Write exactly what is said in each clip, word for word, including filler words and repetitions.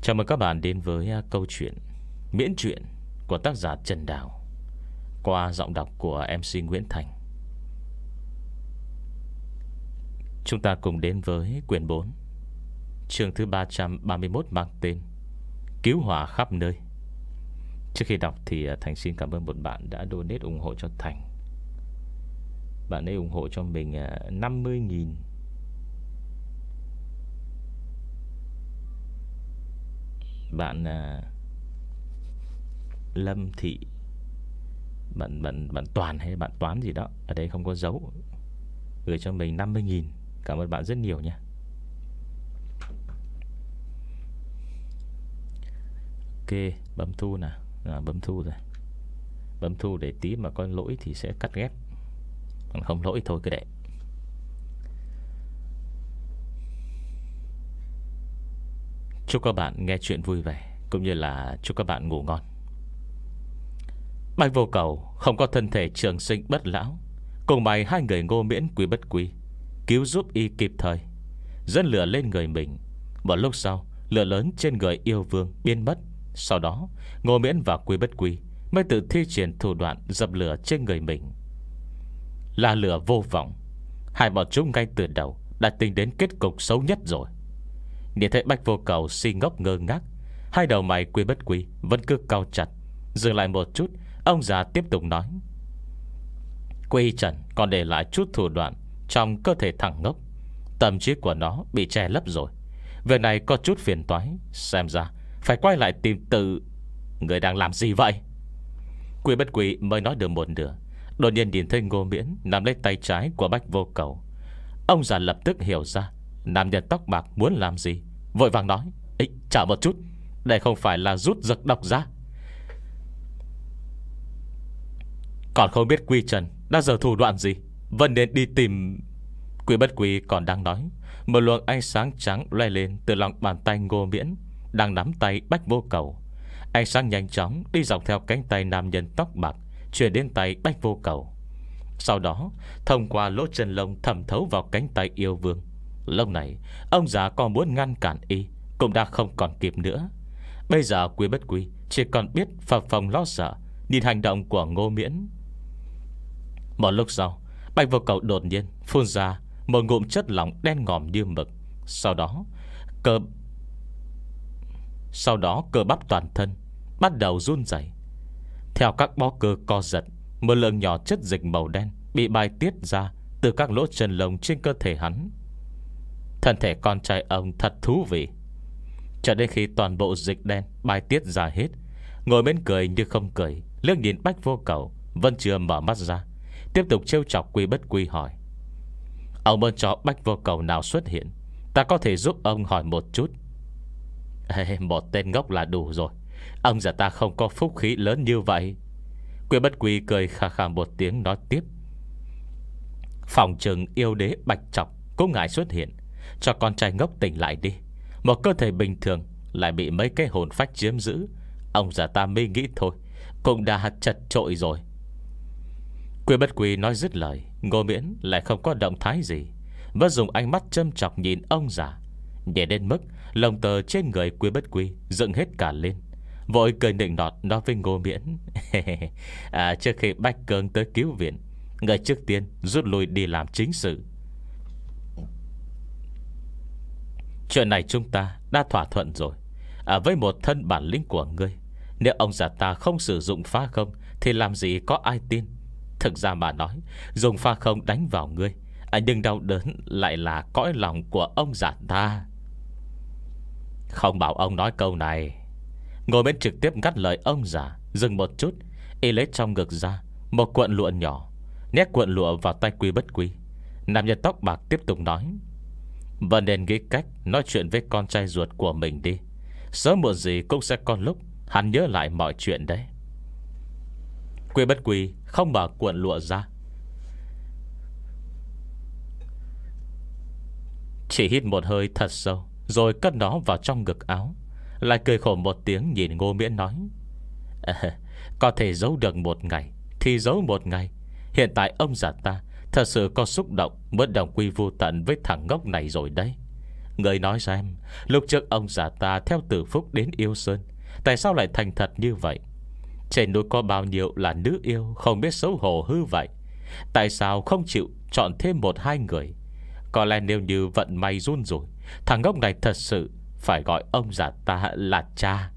Chào mừng các bạn đến với uh, câu chuyện miễn truyện của tác giả Trần Đào qua giọng đọc của em xê Nguyễn Thành. Chúng ta cùng đến với quyển bốn, chương thứ ba trăm ba mươi mốt, mang tên Cứu hỏa khắp nơi. Trước khi đọc thì uh, Thành xin cảm ơn một bạn đã donate ủng hộ cho Thành. Bạn ấy ủng hộ cho mình uh, năm mươi nghìn. Bạn uh, Lâm Thị, Bạn bạn bạn Toàn hay bạn Toán gì đó, ở đây không có dấu, gửi cho mình năm mươi nghìn. Cảm ơn bạn rất nhiều nha. Ok, bấm thu nè. À, bấm thu rồi. Bấm thu để tí mà có lỗi thì sẽ cắt ghép, còn không lỗi thôi cứ để. Chúc các bạn nghe chuyện vui vẻ, cũng như là chúc các bạn ngủ ngon. Bạch Vô Cầu không có thân thể trường sinh bất lão, cùng bày hai người Ngô Miễn, Quý Bất Quy cứu giúp y kịp thời, dẫn lửa lên người mình. Một lúc sau, lửa lớn trên người yêu vương biến mất. Sau đó Ngô Miễn và Quý Bất Quy mới tự thi triển thủ đoạn dập lửa trên người mình. Là lửa vô vọng, hai bọn chúng ngay từ đầu đã tính đến kết cục xấu nhất rồi. Nhìn thấy Bạch Vô Cầu si ngốc ngơ ngác, hai đầu mày Quý Bất Quy vẫn cứ cau chặt. Dừng lại một chút, ông già tiếp tục nói: Quy Trần còn để lại chút thủ đoạn trong cơ thể thằng ngốc, tâm trí của nó bị che lấp rồi. Việc này có chút phiền toái, xem ra phải quay lại tìm tự. Người đang làm gì vậy? Quý Bất Quy mới nói được một nửa, đột nhiên nhìn thấy Ngô Miễn nắm lấy tay trái của Bạch Vô Cầu. Ông già lập tức hiểu ra nam nhân tóc bạc muốn làm gì, vội vàng nói: Ê, chờ một chút, đây không phải là rút giật độc ra. Còn không biết Quy Trần đã giờ thủ đoạn gì, vẫn nên đi tìm. Quý Bất Quy còn đang nói, một luồng ánh sáng trắng loe lên từ lòng bàn tay Ngô Miễn đang nắm tay Bạch Vô Cầu. Ánh sáng nhanh chóng đi dọc theo cánh tay nam nhân tóc bạc, chuyển đến tay Bạch Vô Cầu. Sau đó thông qua lỗ chân lông thẩm thấu vào cánh tay yêu vương. Lúc này ông già còn muốn ngăn cản y cũng đã không còn kịp nữa. Bây giờ Quý Bất Quy chỉ còn biết phập phồng lo sợ nhìn hành động của Ngô Miễn. Một lúc sau, Bạch Vô Cầu đột nhiên phun ra một ngụm chất lỏng đen ngòm như mực. Sau đó cơ Sau đó cơ bắp toàn thân bắt đầu run rẩy. Theo các bó cơ co giật, một lượng nhỏ chất dịch màu đen bị bài tiết ra từ các lỗ chân lông trên cơ thể hắn. Thân thể con trai ông thật thú vị. Cho đến khi toàn bộ dịch đen bài tiết ra hết, Ngồi bên cười như không cười, liếc nhìn Bạch Vô Cầu vẫn chưa mở mắt ra, tiếp tục trêu chọc Quý Bất Quy hỏi: Ông muốn cho Bạch Vô Cầu nào xuất hiện, ta có thể giúp ông hỏi một chút. Ê, một tên ngốc là đủ rồi, ông già ta không có phúc khí lớn như vậy. Quý Bất Quy cười khà khà một tiếng nói tiếp: Phòng trừng yêu đế Bạch Trọc cũng ngại xuất hiện, cho con trai ngốc tỉnh lại đi. Một cơ thể bình thường lại bị mấy cái hồn phách chiếm giữ, ông già ta mới nghĩ thôi cũng đã chật trội rồi. Quý Bất Quy nói dứt lời, Ngô Miễn lại không có động thái gì, vẫn dùng ánh mắt châm chọc nhìn ông già, nhẹ đến mức lông tơ trên người Quý Bất Quy dựng hết cả lên, vội cười nịnh nọt nói với Ngô Miễn: à, Trước khi Bạch Cương tới cứu viện, người trước tiên rút lui đi làm chính sự. Chuyện này chúng ta đã thỏa thuận rồi. à, Với một thân bản lĩnh của ngươi, nếu ông già ta không sử dụng phá không thì làm gì có ai tin. Thực ra mà nói, dùng pha không đánh vào ngươi, à, nhưng đau đớn lại là cõi lòng của ông già ta. Không bảo ông nói câu này. Ngồi bên trực tiếp ngắt lời ông già. Dừng một chút, y lấy trong ngực ra một cuộn lụa nhỏ, nhét cuộn lụa vào tay Quý Bất Quy. Nam nhân tóc bạc tiếp tục nói: Vẫn nên nghĩ cách nói chuyện với con trai ruột của mình đi, sớm muộn gì cũng sẽ có lúc hắn nhớ lại mọi chuyện đấy. Quý Bất Quy không mở cuộn lụa ra, chỉ hít một hơi thật sâu, rồi cất nó vào trong ngực áo, lại cười khổ một tiếng nhìn Ngô Miễn nói: à, Có thể giấu được một ngày thì giấu một ngày. Hiện tại ông già ta thật sự có xúc động muốn đồng quy vô tận với thằng ngốc này rồi đấy. Người nói xem, lúc trước ông già ta theo Tử Phúc đến Yêu Sơn, tại sao lại thành thật như vậy? Trên núi có bao nhiêu là nữ yêu không biết xấu hổ hư vậy? Tại sao không chịu chọn thêm một hai người? Có lẽ nếu như vận may run rủi, thằng ngốc này thật sự phải gọi ông già ta là cha.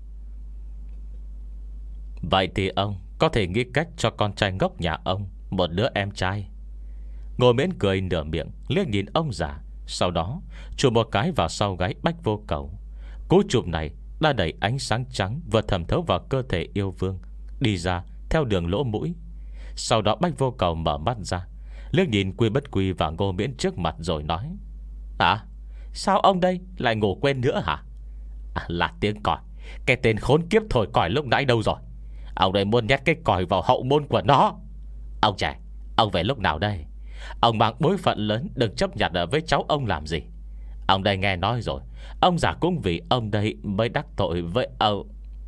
Vậy thì ông có thể nghĩ cách cho con trai ngốc nhà ông một đứa em trai. Ngô Miễn cười nửa miệng, liếc nhìn ông già, sau đó chụp một cái vào sau gáy Bách Vô Cầu. Cú chụp này đã đẩy ánh sáng trắng vừa thẩm thấu vào cơ thể yêu vương đi ra theo đường lỗ mũi. Sau đó Bách Vô Cầu mở mắt ra, liếc nhìn Quy Bất Quy và Ngô Miễn trước mặt rồi nói: À, sao ông đây lại ngủ quên nữa hả? À, là tiếng còi. Cái tên khốn kiếp thổi còi lúc nãy đâu rồi? Ông đây muốn nhét cái còi vào hậu môn của nó. Ông trẻ, ông về lúc nào đây? Ông mang bối phận lớn, đừng chấp nhận với cháu ông làm gì. Ông đây nghe nói rồi, ông già cũng vì ông đây mới đắc tội với ông.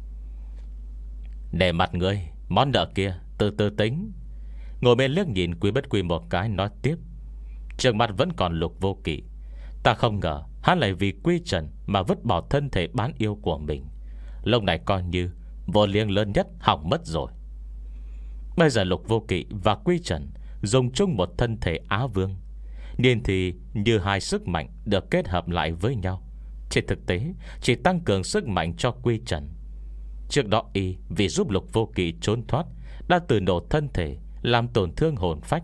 Để mặt ngươi, món nợ kia từ từ tính. Ngồi bên liếc nhìn Quý Bất Quy một cái, nói tiếp: Trường mặt vẫn còn Lục Vô Kỵ. Ta không ngờ hắn lại vì quy trần mà vứt bỏ thân thể bán yêu của mình. Lúc này coi như vô liếng lớn nhất hỏng mất rồi. Bây giờ Lục Vô Kỵ và Quy Trần dùng chung một thân thể Á Vương, nên thì như hai sức mạnh được kết hợp lại với nhau. Trên thực tế chỉ tăng cường sức mạnh cho Quy Trần. Trước đó y vì giúp Lục Vô Kỵ trốn thoát đã từ nổ thân thể, làm tổn thương hồn phách.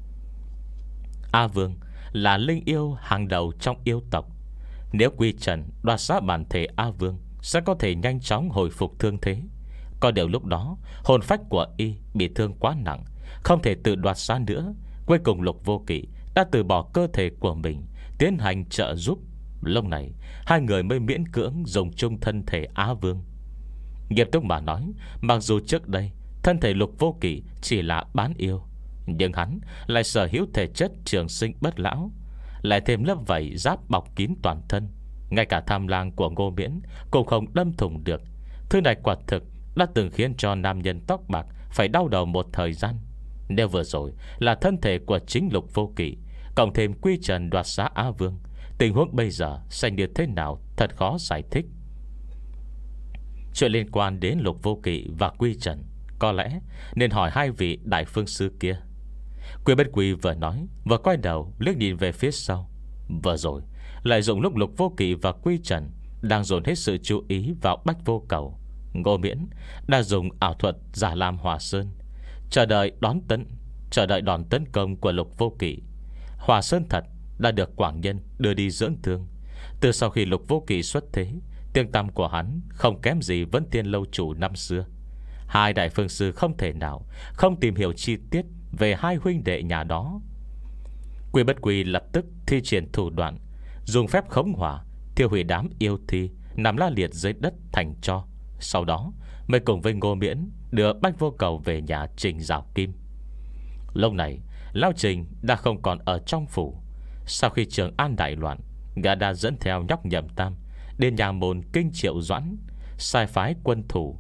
A Vương là linh yêu hàng đầu trong yêu tộc. Nếu Quy Trần đoạt xá bản thể A Vương, sẽ có thể nhanh chóng hồi phục thương thế. Có điều lúc đó hồn phách của y bị thương quá nặng, không thể tự đoạt xá nữa. Cuối cùng Lục Vô Kỵ đã từ bỏ cơ thể của mình, tiến hành trợ giúp. Lúc này hai người mới miễn cưỡng dùng chung thân thể Á Vương. Nghiêm túc mà nói, mặc dù trước đây thân thể Lục Vô Kỵ chỉ là bán yêu, nhưng hắn lại sở hữu thể chất trường sinh bất lão, lại thêm lớp vảy giáp bọc kín toàn thân. Ngay cả tham lang của Ngô Miễn cũng không đâm thủng được. Thứ này quả thực đã từng khiến cho nam nhân tóc bạc phải đau đầu một thời gian. Nếu vừa rồi là thân thể của chính Lục Vô Kỵ, cộng thêm Quy Trần đoạt xá Á Vương, tình huống bây giờ sẽ như thế nào thật khó giải thích. Chuyện liên quan đến Lục Vô Kỵ và Quy Trần có lẽ nên hỏi hai vị đại phương sư kia. Quy Bất Quy vừa nói vừa quay đầu liếc nhìn về phía sau. Vừa rồi lại dùng lúc Lục Vô Kỵ và Quy Trần đang dồn hết sự chú ý vào Bách Vô Cầu, Ngô Miễn đã dùng ảo thuật giả làm Hòa Sơn, chờ đợi đón tấn Chờ đợi đòn tấn công của Lục Vô Kỵ. Hòa Sơn thật đã được Quảng Nhân đưa đi dưỡng thương. Từ sau khi Lục Vô Kỵ xuất thế, tiếng tăm của hắn không kém gì Vấn Tiên lâu chủ năm xưa. Hai đại phương sư không thể nào không tìm hiểu chi tiết về hai huynh đệ nhà đó. Quy Bất Quy lập tức thi triển thủ đoạn, dùng phép khống hỏa thiêu hủy đám yêu thi nằm la liệt dưới đất thành tro. Sau đó mới cùng với Ngô Miễn đưa Bách Vô Cầu về nhà Trình Giảo Kim. Lúc này Lão Trình đã không còn ở trong phủ. Sau khi Trường An đại loạn, gã đã dẫn theo nhóc Nhậm Tam đến nhà môn Kinh Triệu Doãn, sai phái quân thủ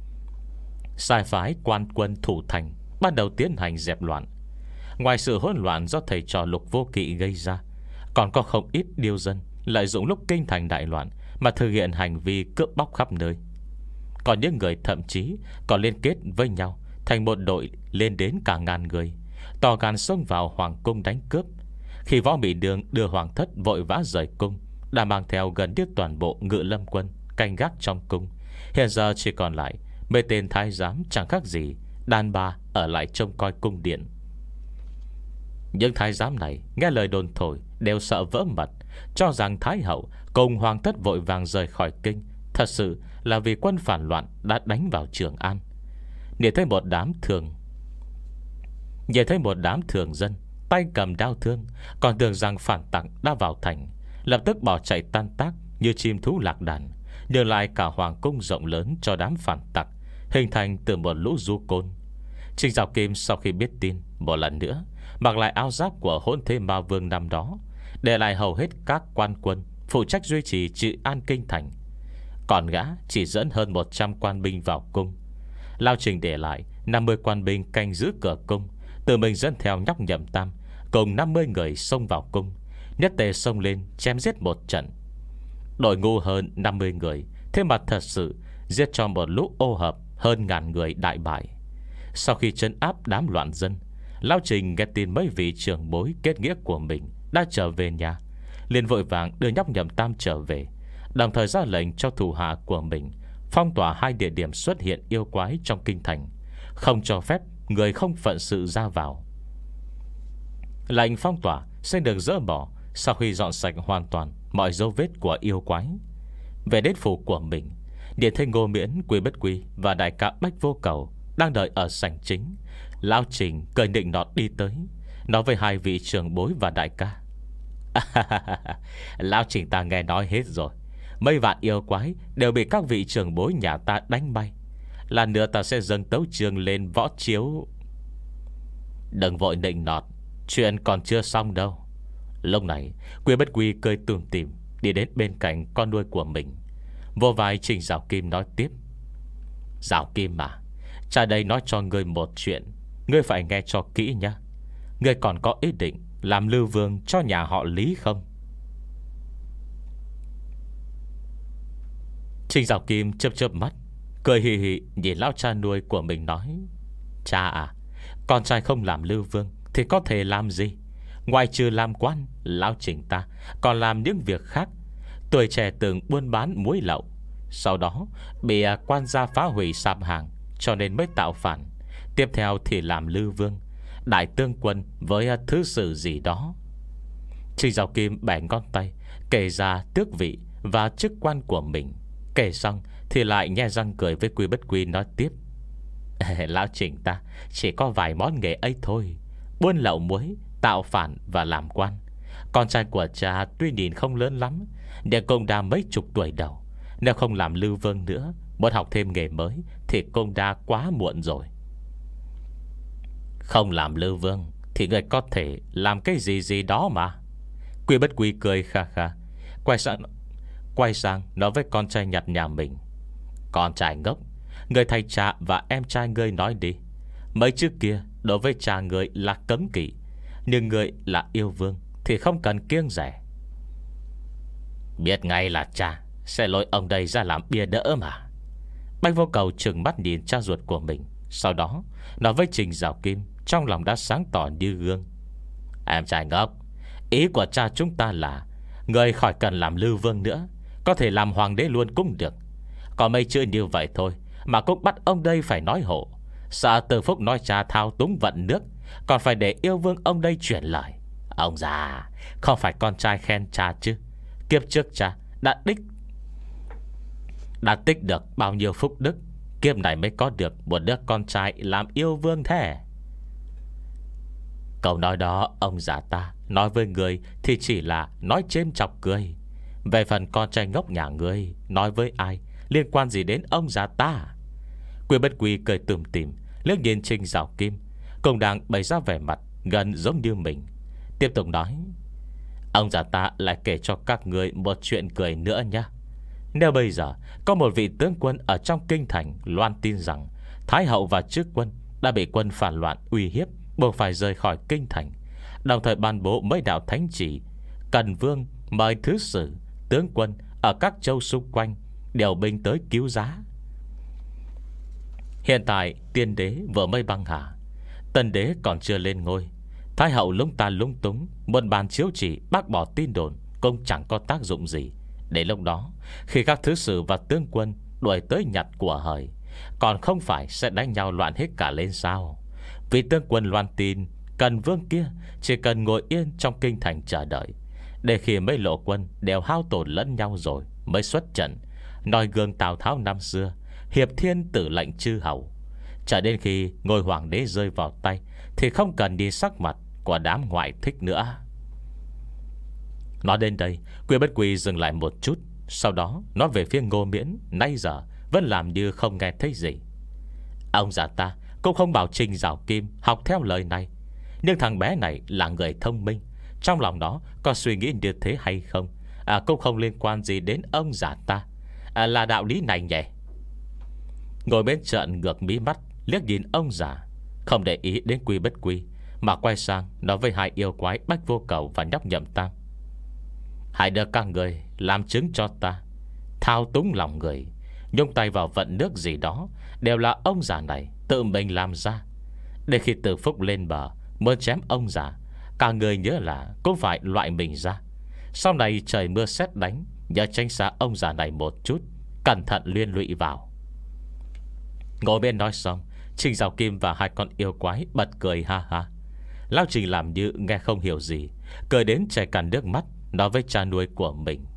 Sai phái quan quân thủ thành, bắt đầu tiến hành dẹp loạn. Ngoài sự hỗn loạn do thầy trò Lục Vô Kỵ gây ra, còn có không ít điêu dân lợi dụng lúc kinh thành đại loạn mà thực hiện hành vi cướp bóc khắp nơi. Còn những người thậm chí còn liên kết với nhau thành một đội lên đến cả ngàn người, tò gan xông vào hoàng cung đánh cướp. Khi Võ Mỹ Đường đưa hoàng thất vội vã rời cung, đã mang theo gần như toàn bộ ngự lâm quân canh gác trong cung. Hiện giờ chỉ còn lại mấy tên thái giám chẳng khác gì đàn bà ở lại trông coi cung điện. Những thái giám này nghe lời đồn thổi đều sợ vỡ mật, cho rằng Thái hậu cùng hoàng thất vội vàng rời khỏi kinh thật sự là vì quân phản loạn đã đánh vào Trường An. Nhìn thấy một đám thường Nhìn thấy một đám thường dân tay cầm đao thương, còn tưởng rằng phản tặc đã vào thành, lập tức bỏ chạy tan tác như chim thú lạc đàn, nhường lại cả hoàng cung rộng lớn cho đám phản tặc, hình thành từ một lũ du côn. Trình Giảo Kim sau khi biết tin, một lần nữa mặc lại áo giáp của hỗn thế ma vương năm đó, để lại hầu hết các quan quân phụ trách duy trì trị an kinh thành. Còn gã chỉ dẫn hơn một trăm quan binh vào cung. Lao Trình để lại năm mươi quan binh canh giữ cửa cung, tự mình dẫn theo nhóc Nhậm Tam cùng năm mươi người xông vào cung, nhất tề xông lên chém giết một trận. Đội ngu hơn năm mươi người, thế mà thật sự giết cho một lũ ô hợp hơn ngàn người đại bại. Sau khi trấn áp đám loạn dân, Lão Trình nghe tin mấy vị trưởng bối kết nghĩa của mình đã trở về nhà, liền vội vàng đưa nhóc Nhậm Tam trở về, đồng thời ra lệnh cho thủ hạ của mình phong tỏa hai địa điểm xuất hiện yêu quái trong kinh thành, không cho phép người không phận sự ra vào. Lệnh phong tỏa sẽ được dỡ bỏ sau khi dọn sạch hoàn toàn mọi dấu vết của yêu quái. Về đến phủ của mình, Điện thấy Ngô Miễn, Quy Bất Quy và đại ca Bách Vô Cầu đang đợi ở sảnh chính. Lão Trình cười nịnh nọt đi tới, nói với hai vị trưởng bối và đại ca: Lão Trình ta nghe nói hết rồi. Mấy vạn yêu quái đều bị các vị trưởng bối nhà ta đánh bay. Là nữa ta sẽ dâng tấu chương lên võ chiếu. Đừng vội nịnh nọt, chuyện còn chưa xong đâu. Lúc này Quy Bất Quy cười tủm tỉm đi đến bên cạnh con nuôi của mình, vô vai Trình Giảo Kim nói tiếp: Giảo Kim mà, cha đây nói cho ngươi một chuyện, ngươi phải nghe cho kỹ nhé. Ngươi còn có ý định làm lưu vương cho nhà họ Lý không? Trình Giảo Kim chớp chớp mắt, cười hì hì nhìn lão cha nuôi của mình nói: Cha à, con trai không làm lưu vương thì có thể làm gì? Ngoài trừ làm quan, lão Trình ta còn làm những việc khác. Tuổi trẻ từng buôn bán muối lậu, sau đó bị quan gia phá hủy sạp hàng, cho nên mới tạo phản. Tiếp theo thì làm lưu vương, đại tướng quân với thứ sử gì đó. Trình Giảo Kim bẻ ngón tay kể ra tước vị và chức quan của mình. Kể xong thì lại nhe răng cười với Quy Bất Quy nói tiếp: Lão Trình ta chỉ có vài món nghề ấy thôi: buôn lậu muối, tạo phản và làm quan. Con trai của cha tuy nhìn không lớn lắm, nhưng cũng đã mấy chục tuổi đầu. Nếu không làm lưu vương nữa, muốn học thêm nghề mới thì cũng đã quá muộn rồi. Không làm lưu vương thì người có thể làm cái gì gì đó mà. Quy Bất Quy cười kha kha, Quay sang Quay sang nói với con trai nhặt nhà mình: Con trai ngốc, người thầy cha và em trai ngươi nói đi. Mấy chữ kia đối với cha ngươi là cấm kỵ, nhưng ngươi là yêu vương thì không cần kiêng rẻ. Biết ngay là cha sẽ lôi ông đây ra làm bia đỡ mà. Bách Vô Cầu trừng mắt nhìn cha ruột của mình, sau đó nói với Trình Giảo Kim trong lòng đã sáng tỏ như gương: Em trai ngốc, ý của cha chúng ta là người khỏi cần làm lưu vương nữa, có thể làm hoàng đế luôn cũng được. Có mấy chữ như vậy thôi mà cũng bắt ông đây phải nói hộ. Sợ Từ Phúc nói cha thao túng vận nước, còn phải để yêu vương ông đây chuyển lời. Ông già, không phải con trai khen cha chứ. Kiếp trước cha đã đích Đã tích được bao nhiêu phúc đức, kiếp này mới có được một đứa con trai làm yêu vương thế. Câu nói đó ông già ta nói với người thì chỉ là nói chêm chọc cười. Về phần con trai ngốc nhà ngươi nói với ai liên quan gì đến ông già ta? Quy Bất Quy cười tủm tỉm liếc nhìn Trình Giảo Kim, cũng đang bày ra vẻ mặt gần giống như mình, tiếp tục nói: Ông già ta lại kể cho các ngươi một chuyện cười nữa nhé. Nếu bây giờ có một vị tướng quân ở trong kinh thành loan tin rằng Thái hậu và chức quân đã bị quân phản loạn uy hiếp, buộc phải rời khỏi kinh thành, đồng thời ban bố mấy đạo thánh chỉ cần vương mời thứ sử, tướng quân ở các châu xung quanh điều binh tới cứu giá. Hiện tại tiên đế vừa mới băng hà, tân đế còn chưa lên ngôi. Thái hậu lúng ta lúng túng muốn bàn chiếu chỉ bác bỏ tin đồn cũng chẳng có tác dụng gì. Đến lúc đó, khi các thứ sử và tướng quân đuổi tới nhặt của hời, còn không phải sẽ đánh nhau loạn hết cả lên sao? Vì tướng quân loan tin cần vương kia chỉ cần ngồi yên trong kinh thành chờ đợi, để khi mấy lộ quân đều hao tổn lẫn nhau rồi mới xuất trận, noi gương Tào Tháo năm xưa, hiệp thiên tử lệnh chư hầu. Chờ đến khi ngôi hoàng đế rơi vào tay thì không cần đi sắc mặt của đám ngoại thích nữa. Nói đến đây, Quy Bất Quy dừng lại một chút, sau đó nói về phía Ngô Miễn nãy giờ vẫn làm như không nghe thấy gì. Ông già ta cũng không bảo Trình Giảo Kim học theo lời này, nhưng thằng bé này là người thông minh, trong lòng nó có suy nghĩ như thế hay không à, cũng không liên quan gì đến ông già ta à, là đạo lý này nhỉ. Ngồi bên trợn ngược mí mắt liếc nhìn ông già, không để ý đến Quy Bất Quy, mà quay sang nói với hai yêu quái Bách Vô Cầu và nhóc Nhậm Tam: Hãy đưa các người làm chứng cho ta. Thao túng lòng người, nhúng tay vào vận nước gì đó, đều là ông già này tự mình làm ra. Để khi Từ Phúc lên bờ muốn chém ông già, cả người nhớ là cũng phải loại mình ra. Sau này trời mưa sét đánh, nhớ tránh xa ông già này một chút, cẩn thận liên lụy vào. Ngồi bên nói xong, Trình Giảo Kim và hai con yêu quái bật cười ha ha. Lão Trình làm như nghe không hiểu gì, cười đến chảy cả nước mắt, nói với cha nuôi của mình.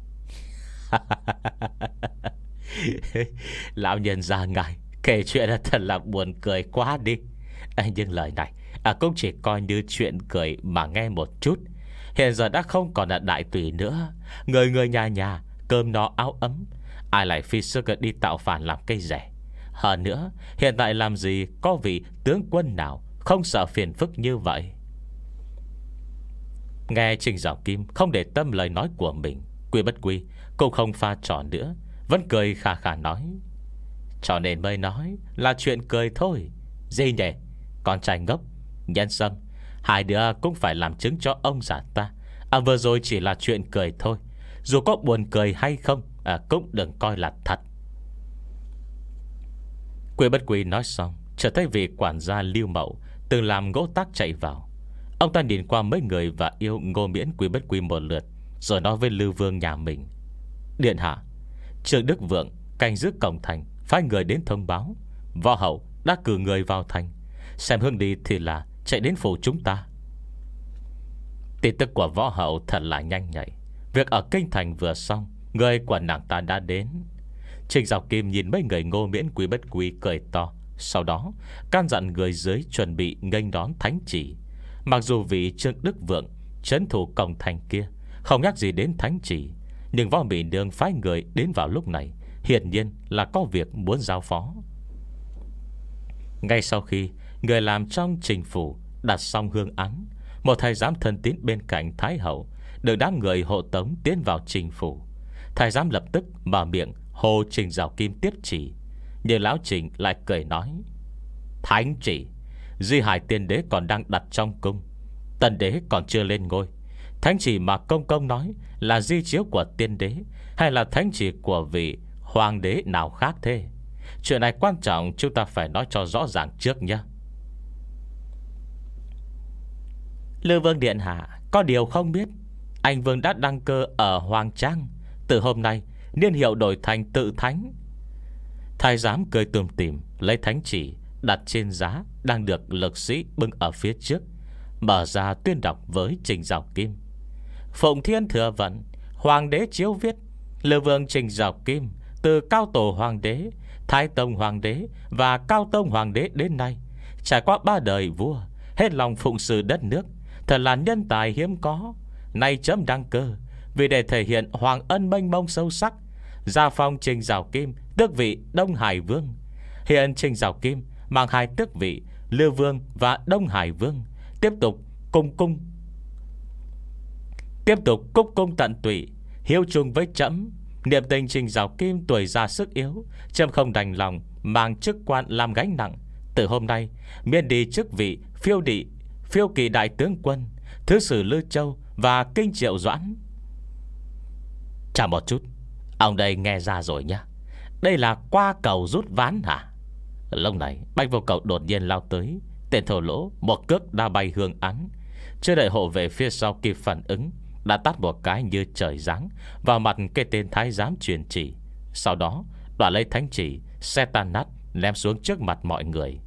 Lão nhân gia ngài kể chuyện là thật là buồn cười quá đi. à, Nhưng lời này à, cũng chỉ coi như chuyện cười mà nghe một chút. Hiện giờ đã không còn là đại tùy nữa, người người nhà nhà cơm no áo ấm, ai lại phi sức đi tạo phản làm cây rẻ. Hơn nữa, hiện tại làm gì có vị tướng quân nào không sợ phiền phức như vậy. Nghe Trình Giảo Kim không để tâm lời nói của mình, Quy Bất Quy cũng không pha trò nữa, vẫn cười khà khà nói: cho nên mới nói là chuyện cười thôi. Gì nhỉ? Con trai ngốc, Nhân Sâm, hai đứa cũng phải làm chứng cho ông già ta. À vừa rồi chỉ là chuyện cười thôi, dù có buồn cười hay không à, cũng đừng coi là thật. Quy Bất Quy nói xong, trở thấy vị quản gia Lưu Mậu từng làm gỗ tác chạy vào. Ông ta nhìn qua mấy người và yêu Ngô Miễn Quy Bất Quy một lượt, rồi nói với Lưu Vương nhà mình: điện hạ, Trương Đức Vượng canh giữ cổng thành phái người đến thông báo Võ Hậu đã cử người vào thành, xem hướng đi thì là chạy đến phủ chúng ta. Tin tức của Võ Hậu thật là nhanh nhạy. Việc ở kinh thành vừa xong, người của nàng ta đã đến. Trình Giảo Kim nhìn mấy người Ngô Miễn Quy Bất Quy cười to, sau đó can dặn người dưới chuẩn bị nghênh đón thánh chỉ. Mặc dù vị Trương Đức Vượng trấn thủ cổng thành kia không nhắc gì đến thánh chỉ, nhưng Võ Mỹ Nương phái người đến vào lúc này hiển nhiên là có việc muốn giao phó. Ngay sau khi người làm trong trình phủ đặt xong hương án, một thái giám thân tín bên cạnh Thái Hậu được đám người hộ tống tiến vào trình phủ. Thái giám lập tức mở miệng hô Trình Giảo Kim tiếp chỉ, nhưng lão Trình lại cười nói: thánh chỉ, Di Hải tiên đế còn đang đặt trong cung, tần đế còn chưa lên ngôi. Thánh chỉ mà công công nói là di chiếu của tiên đế, hay là thánh chỉ của vị hoàng đế nào khác thế? Chuyện này quan trọng, chúng ta phải nói cho rõ ràng trước nhé. Lưu Vương điện hạ, có điều không biết, anh Vương đã đăng cơ ở Hoàng Trang, từ hôm nay niên hiệu đổi thành Tự Thánh. Thái giám cười tùm tìm lấy thánh chỉ đặt trên giá đang được lực sĩ bưng ở phía trước, mở ra tuyên đọc với Trình Giảo Kim. Phụng Thiên thừa vận, hoàng đế chiếu viết: Lưu Vương Trình Giảo Kim từ Cao Tổ Hoàng đế, Thái Tông Hoàng đế và Cao Tông Hoàng đế đến nay, trải qua ba đời vua, hết lòng phụng sự đất nước, thật là nhân tài hiếm có. Nay chấm đăng cơ, vì để thể hiện hoàng ân mênh mông sâu sắc, gia phong Trình Giảo Kim tước vị Đông Hải Vương. Hiện Trình Giảo Kim mang hai tước vị Lưu Vương và Đông Hải Vương, tiếp tục cung cung Tiếp tục cúc cung tận tụy, hiếu chung với trẫm. Niệm tình Trình Giảo Kim tuổi già sức yếu, trẫm không đành lòng mang chức quan làm gánh nặng. Từ hôm nay miễn đi chức vị phiêu đị Phiêu kỳ đại tướng quân, thứ sử Lư Châu và Kinh Triệu Doãn. Chả một chút, ông đây nghe ra rồi nhá. Đây là qua cầu rút ván hả? Lúc này Bạch Vô Cầu đột nhiên lao tới, tên thổ lỗ một cước đa bay hương án. Chưa đợi hộ về phía sau kịp phản ứng, đã tát một cái như trời giáng vào mặt cái tên thái giám truyền chỉ. Sau đó đoạt lấy thánh chỉ, xe tan nát, ném xuống trước mặt mọi người.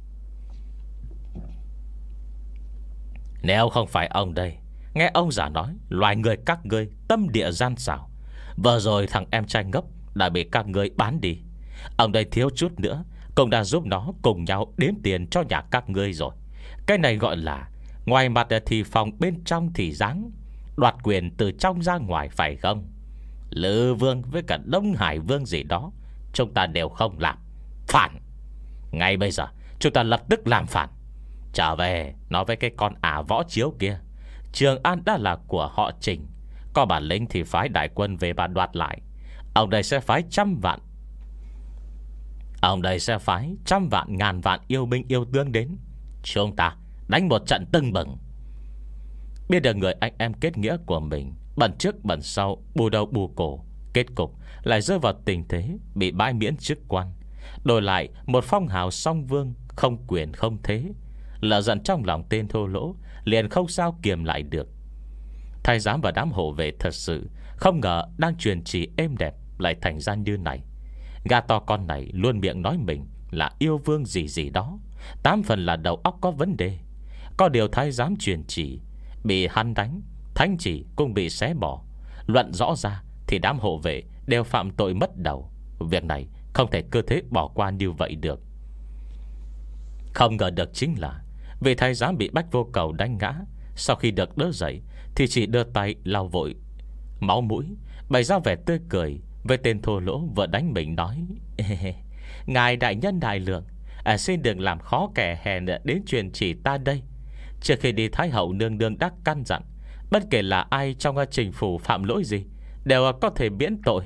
Nếu không phải ông đây, nghe ông già nói loài người các ngươi tâm địa gian xảo, vừa rồi thằng em trai ngốc đã bị các ngươi bán đi. Ông đây thiếu chút nữa cũng đã giúp nó cùng nhau đếm tiền cho nhà các ngươi rồi. Cái này gọi là ngoài mặt thì phòng, bên trong thì dáng, đoạt quyền từ trong ra ngoài, phải không? Lư Vương với cả Đông Hải Vương gì đó chúng ta đều không làm phản. Ngay bây giờ chúng ta lập tức làm phản, trở về nói với cái con ả Võ Chiếu kia, Trường An đã là của họ Trình, có bản lĩnh thì phái đại quân về và đoạt lại. Ông đây sẽ phái trăm vạn Ông đây sẽ phái trăm vạn ngàn vạn yêu binh yêu tướng đến, chúng ta đánh một trận tưng bừng. Biết được người anh em kết nghĩa của mình Bận trước bận sau, bù đầu bù cổ, kết cục lại rơi vào tình thế bị bãi miễn chức quan, đổi lại một phong hào song vương, không quyền không thế. Lỡ giận trong lòng tên thô lỗ liền không sao kiềm lại được. Thái giám và đám hộ vệ thật sự không ngờ đang truyền chỉ êm đẹp lại thành ra như này. Gà to con này luôn miệng nói mình là yêu vương gì gì đó, tám phần là đầu óc có vấn đề. Có điều thái giám truyền chỉ bị hắn đánh, thánh chỉ cũng bị xé bỏ. Luận rõ ra thì đám hộ vệ đều phạm tội mất đầu. Việc này không thể cơ thế bỏ qua như vậy được. Không ngờ được chính là vì thái giám bị Bách Vô Cầu đánh ngã, sau khi được đỡ dậy thì chỉ đưa tay lau vội máu mũi, bày ra vẻ tươi cười với tên thô lỗ vừa đánh mình, nói: Ngài đại nhân đại lượng, à, xin đừng làm khó kẻ hèn đến truyền chỉ ta đây. Trước khi đi, Thái hậu nương nương đắc căn dặn bất kể là ai trong trình phủ phạm lỗi gì đều có thể miễn tội.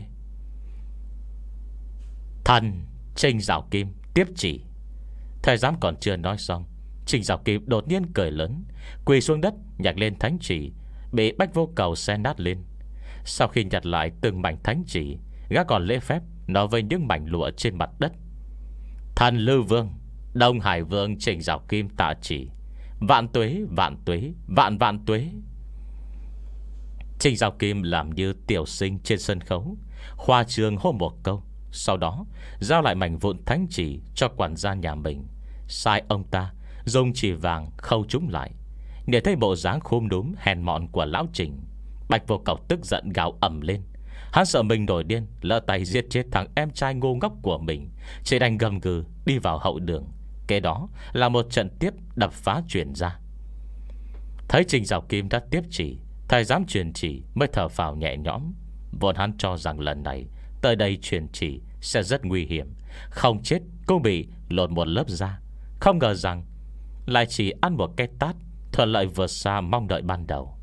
Thần Trình Giảo Kim tiếp chỉ. Thái giám còn chưa nói xong, Trình Giảo Kim đột nhiên cười lớn, quỳ xuống đất nhặt lên thánh chỉ bị Bách Vô Cầu xé nát lên. Sau khi nhặt lại từng mảnh thánh chỉ, gã còn lễ phép nói với những mảnh lụa trên mặt đất: Thần Lư Vương Đông Hải Vương Trình Giảo Kim tạ chỉ, vạn tuế vạn tuế vạn vạn tuế. Trình Giảo Kim làm như tiểu sinh trên sân khấu, khoa trương hô một câu, sau đó giao lại mảnh vụn thánh chỉ cho quản gia nhà mình, sai ông ta dùng chỉ vàng khâu chúng lại. Để thấy bộ dáng khum núm hèn mọn của lão Trình, Bạch Vô Cầu tức giận gào ầm lên. Hắn sợ mình nổi điên lỡ tay giết chết thằng em trai ngu ngốc của mình, chỉ đành gầm gừ đi vào hậu đường. Kế đó là một trận tiếp đập phá truyền ra. Thấy Trình Giảo Kim đã tiếp chỉ, thái giám truyền chỉ mới thở phào nhẹ nhõm. Vốn hắn cho rằng lần này tới đây truyền chỉ sẽ rất nguy hiểm, không chết cũng bị lột một lớp da. Không ngờ rằng lại chỉ ăn một cái tát, thuận lợi vượt xa mong đợi ban đầu.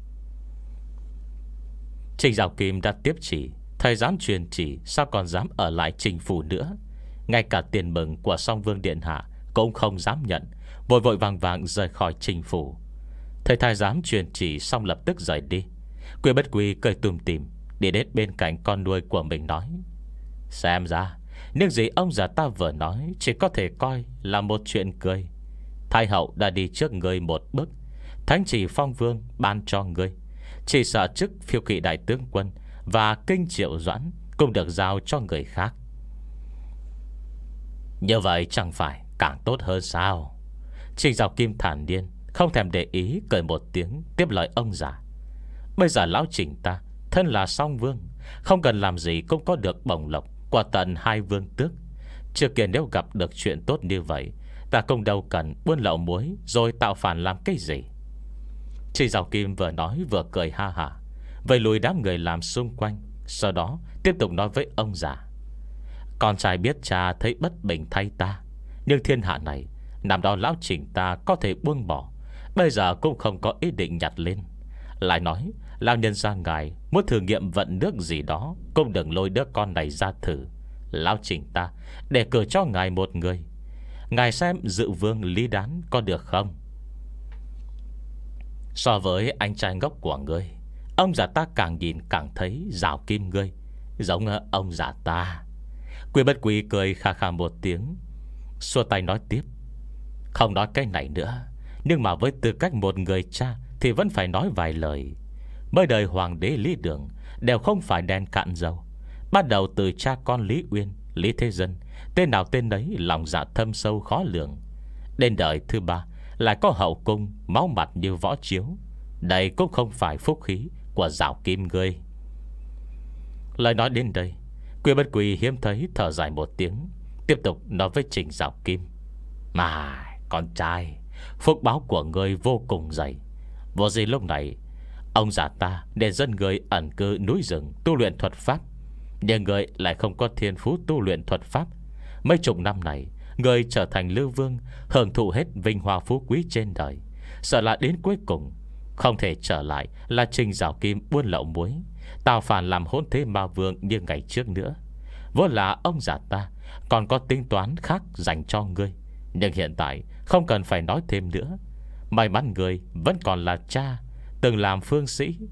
Trình Giảo Kim đã tiếp chỉ, thầy dám truyền chỉ sao còn dám ở lại Trình phủ nữa. Ngay cả tiền mừng của song vương điện hạ cũng không dám nhận, vội vội vàng vàng rời khỏi Trình phủ. Thầy thái giám truyền chỉ xong lập tức rời đi. Quy Bất Quy cười tùm tìm đi đến bên cạnh con nuôi của mình, nói: Xem ra những gì ông già ta vừa nói chỉ có thể coi là một chuyện cười. Thái hậu đã đi trước ngươi một bước, thánh chỉ phong vương ban cho ngươi, chỉ sợ chức phiêu kỵ đại tướng quân và kinh triệu doãn cũng được giao cho người khác. Như vậy chẳng phải càng tốt hơn sao? Trình Giảo Kim thản nhiên không thèm để ý, cười một tiếng tiếp lời ông già. Bây giờ lão Trình ta thân là song vương, không cần làm gì cũng có được bổng lộc qua tận hai vương tước. Trước kia nếu gặp được chuyện tốt như vậy, ta cũng đâu cần buôn lậu muối rồi tạo phản làm cái gì. Trình Giảo Kim vừa nói vừa cười ha hả, vây lùi đám người làm xung quanh. Sau đó tiếp tục nói với ông già: Con trai biết cha thấy bất bình thay ta, nhưng thiên hạ này năm đó lão Trình ta có thể buông bỏ, bây giờ cũng không có ý định nhặt lên. Lại nói lão nhân gia ngài muốn thử nghiệm vận nước gì đó, cũng đừng lôi đứa con này ra thử. Lão Trình ta để cử cho ngài một người, ngài xem dự vương lý đán có được không? So với anh trai ngốc của ngươi, ông già ta càng nhìn càng thấy Giảo Kim ngươi giống ông già ta. Quy Bất Quy cười khà khà một tiếng, xua tay nói tiếp: Không nói cái này nữa, nhưng mà với tư cách một người cha thì vẫn phải nói vài lời. Mới đời hoàng đế Lý Đường đều không phải đèn cạn dầu. Bắt đầu từ cha con Lý Uyên, Lý Thế Dân, tên nào tên đấy lòng dạ thâm sâu khó lường. Đến đời thứ ba lại có hậu cung máu mặt như võ chiếu. Đây cũng không phải phúc khí của Giảo Kim ngươi. Lời nói đến đây, Quy Bất Quy hiếm thấy thở dài một tiếng, tiếp tục nói với Trình Giảo Kim: Mà con trai, phúc báo của ngươi vô cùng dày. Vô gì lúc này ông già ta để dân người ẩn cư núi rừng tu luyện thuật pháp, nhưng người lại không có thiên phú tu luyện thuật pháp. Mấy chục năm này người trở thành Lưu Vương, hưởng thụ hết vinh hoa phú quý trên đời, sợ là đến cuối cùng không thể trở lại là Trình Giảo Kim buôn lậu muối, tạo phản làm hỗn thế ma vương như ngày trước nữa. Vốn là ông già ta còn có tính toán khác dành cho ngươi, nhưng hiện tại không cần phải nói thêm nữa. May mắn người vẫn còn là cha từng làm phương sĩ,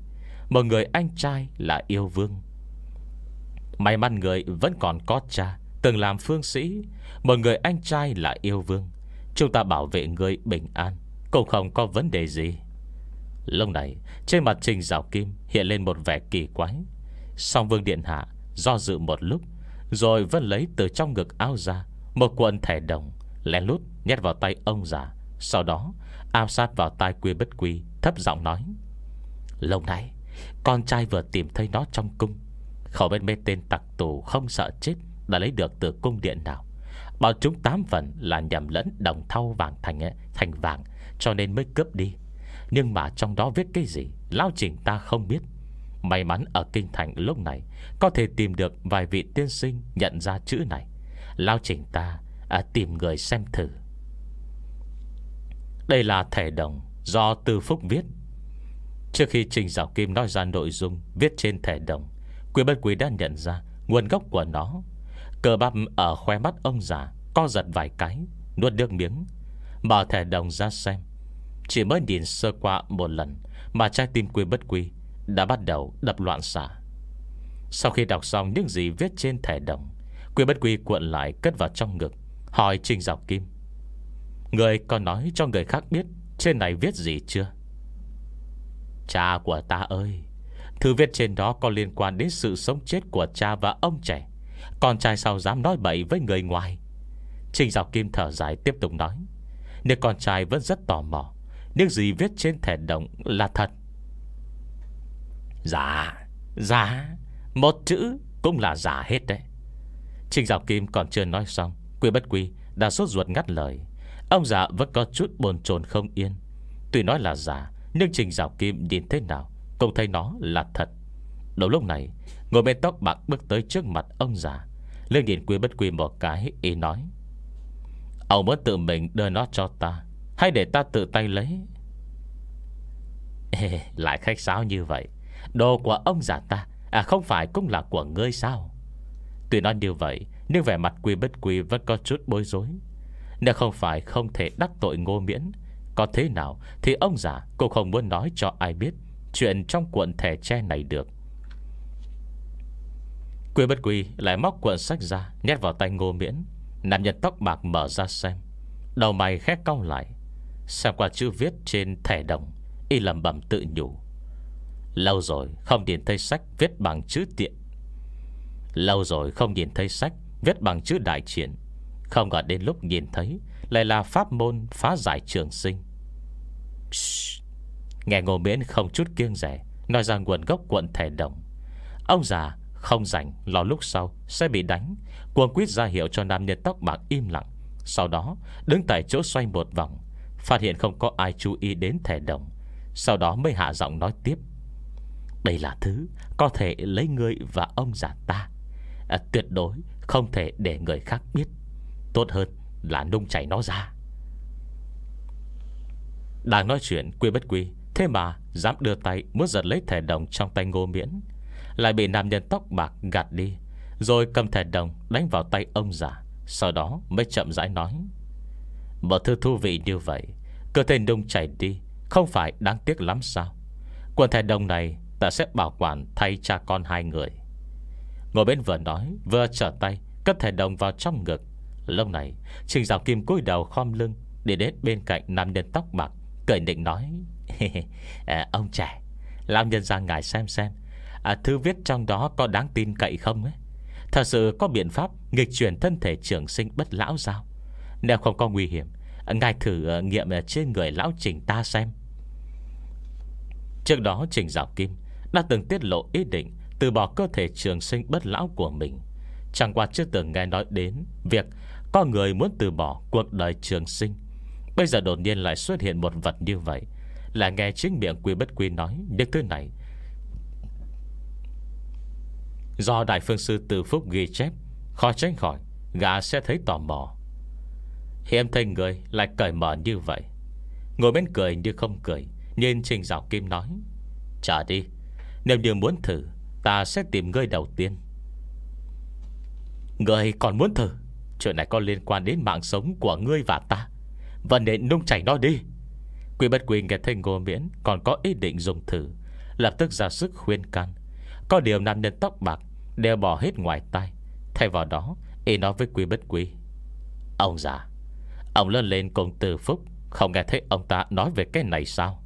một người anh trai là yêu vương. May mắn người vẫn còn có cha từng làm phương sĩ, một người anh trai là yêu vương. Chúng ta bảo vệ người bình an, cũng không có vấn đề gì. Lúc này trên mặt Trình Giảo Kim hiện lên một vẻ kỳ quái. Song Vương điện hạ do dự một lúc, rồi vẫn lấy từ trong ngực áo ra một cuộn thẻ đồng, lén lút nhét vào tay ông già. Sau đó áp sát vào tai Quy Bất Quy, thấp giọng nói: Lâu nay con trai vừa tìm thấy nó trong cung. Không biết mấy tên tặc tù không sợ chết đã lấy được từ cung điện nào. Bọn chúng tám phần là nhầm lẫn đồng thau vàng thành thành vàng, cho nên mới cướp đi. Nhưng mà trong đó viết cái gì lão Trình ta không biết. May mắn ở kinh thành lúc này có thể tìm được vài vị tiên sinh nhận ra chữ này. Lão Trình ta à, tìm người xem thử. Đây là thẻ đồng do Từ Phúc viết. Trước khi Trình Giảo Kim nói ra nội dung viết trên thẻ đồng, Quy Bất Quy đã nhận ra nguồn gốc của nó. Cờ bắp ở khoe mắt ông già co giật vài cái, nuốt nước miếng, mở thẻ đồng ra xem. Chỉ mới nhìn sơ qua một lần mà trái tim Quy Bất Quy đã bắt đầu đập loạn xạ. Sau khi đọc xong những gì viết trên thẻ đồng, Quy Bất Quy cuộn lại cất vào trong ngực, hỏi Trình Giảo Kim: Người còn nói cho người khác biết trên này viết gì chưa? Cha của ta ơi, thư viết trên đó có liên quan đến sự sống chết của cha và ông trẻ. Con trai sao dám nói bậy với người ngoài? Trình Giảo Kim thở dài tiếp tục nói: Nếu con trai vẫn rất tò mò, những gì viết trên thẻ đồng là thật. Dạ, dạ, một chữ cũng là giả hết đấy. Trình Giảo Kim còn chưa nói xong, Quy Bất Quy đã sốt ruột ngắt lời. Ông già vẫn có chút bồn chồn không yên. Tuy nói là giả, nhưng Trình Giảo Kim nhìn thế nào cũng thấy nó là thật. Đầu lúc này, ngồi bên tóc bạc bước tới trước mặt ông già, lên nhìn Quy Bất Quy một cái, ý nói: Ông muốn tự mình đưa nó cho ta, hay để ta tự tay lấy? Ê, lại khách sáo như vậy. Đồ của ông già ta à, không phải cũng là của ngươi sao? Tuy nói như vậy, nhưng vẻ mặt Quy Bất Quy vẫn có chút bối rối. Nếu không phải không thể đắc tội Ngô Miễn, có thế nào thì ông già cũng không muốn nói cho ai biết chuyện trong cuộn thẻ tre này được. Quy Bất Quy lại móc cuộn sách ra, nhét vào tay Ngô Miễn. Nam nhân tóc bạc mở ra xem, đầu mày khẽ cau lại, xem qua chữ viết trên thẻ đồng, y lẩm bẩm tự nhủ: Lâu rồi không nhìn thấy sách viết bằng chữ tiện. Lâu rồi không nhìn thấy sách viết bằng chữ đại triển. Không ngờ đến lúc nhìn thấy lại là pháp môn phá giải trường sinh. Shhh. Nghe Ngô Miễn không chút kiêng rẻ nói ra nguồn gốc cuộn thẻ đồng, ông già không rảnh lo lúc sau sẽ bị đánh, cuồng quýt ra hiệu cho nam nhân tóc bạc im lặng. Sau đó đứng tại chỗ xoay một vòng, phát hiện không có ai chú ý đến thẻ đồng. Sau đó mới hạ giọng nói tiếp: Đây là thứ có thể lấy ngươi và ông già ta, à, tuyệt đối không thể để người khác biết. Tốt hơn là nung chảy nó ra. Đang nói chuyện, Quy Bất Quy thế mà dám đưa tay muốn giật lấy thẻ đồng trong tay Ngô Miễn, lại bị nam nhân tóc bạc gạt đi, rồi cầm thẻ đồng đánh vào tay ông già. Sau đó mới chậm rãi nói: Một thứ thú vị như vậy, cơ thể nung chảy đi không phải đáng tiếc lắm sao? Cuộn thẻ đồng này ta sẽ bảo quản thay cha con hai người. Ngồi bên vừa nói vừa trở tay cất thẻ đồng vào trong ngực. Lúc này Trình Giảo Kim cúi đầu khom lưng để đến bên cạnh nam nhân tóc bạc, cười định nói: à, Ông trẻ, lão nhân ra ngài xem xem, à, thư viết trong đó có đáng tin cậy không ấy? Thật sự có biện pháp nghịch chuyển thân thể trường sinh bất lão sao? Nếu không có nguy hiểm, ngài thử uh, nghiệm trên người lão Trình ta xem. Trước đó Trình Giảo Kim đã từng tiết lộ ý định từ bỏ cơ thể trường sinh bất lão của mình. Chẳng qua chưa từng nghe nói đến việc có người muốn từ bỏ cuộc đời trường sinh. Bây giờ đột nhiên lại xuất hiện một vật như vậy, là nghe chính miệng Quy Bất Quy nói những thứ này. Do Đại Phương Sư Từ Phúc ghi chép, khó tránh khỏi gã sẽ thấy tò mò. Hiếm thấy người lại cởi mở như vậy. Ngồi bên cười như không cười, nhìn Trình Giảo Kim nói: Trả đi, nếu như muốn thử, ta sẽ tìm ngươi đầu tiên. Ngươi còn muốn thử? Chuyện này có liên quan đến mạng sống của ngươi và ta, và nên nung chảy nó đi. Quy Bất Quy nghe thấy Ngô Miễn còn có ý định dùng thử, lập tức ra sức khuyên can. Có điều nam nhân tóc bạc đều bỏ hết ngoài tai. Thay vào đó y nói với Quy Bất Quy: Ông già, ông lớn lên cùng Từ Phúc, không nghe thấy ông ta nói về cái này sao?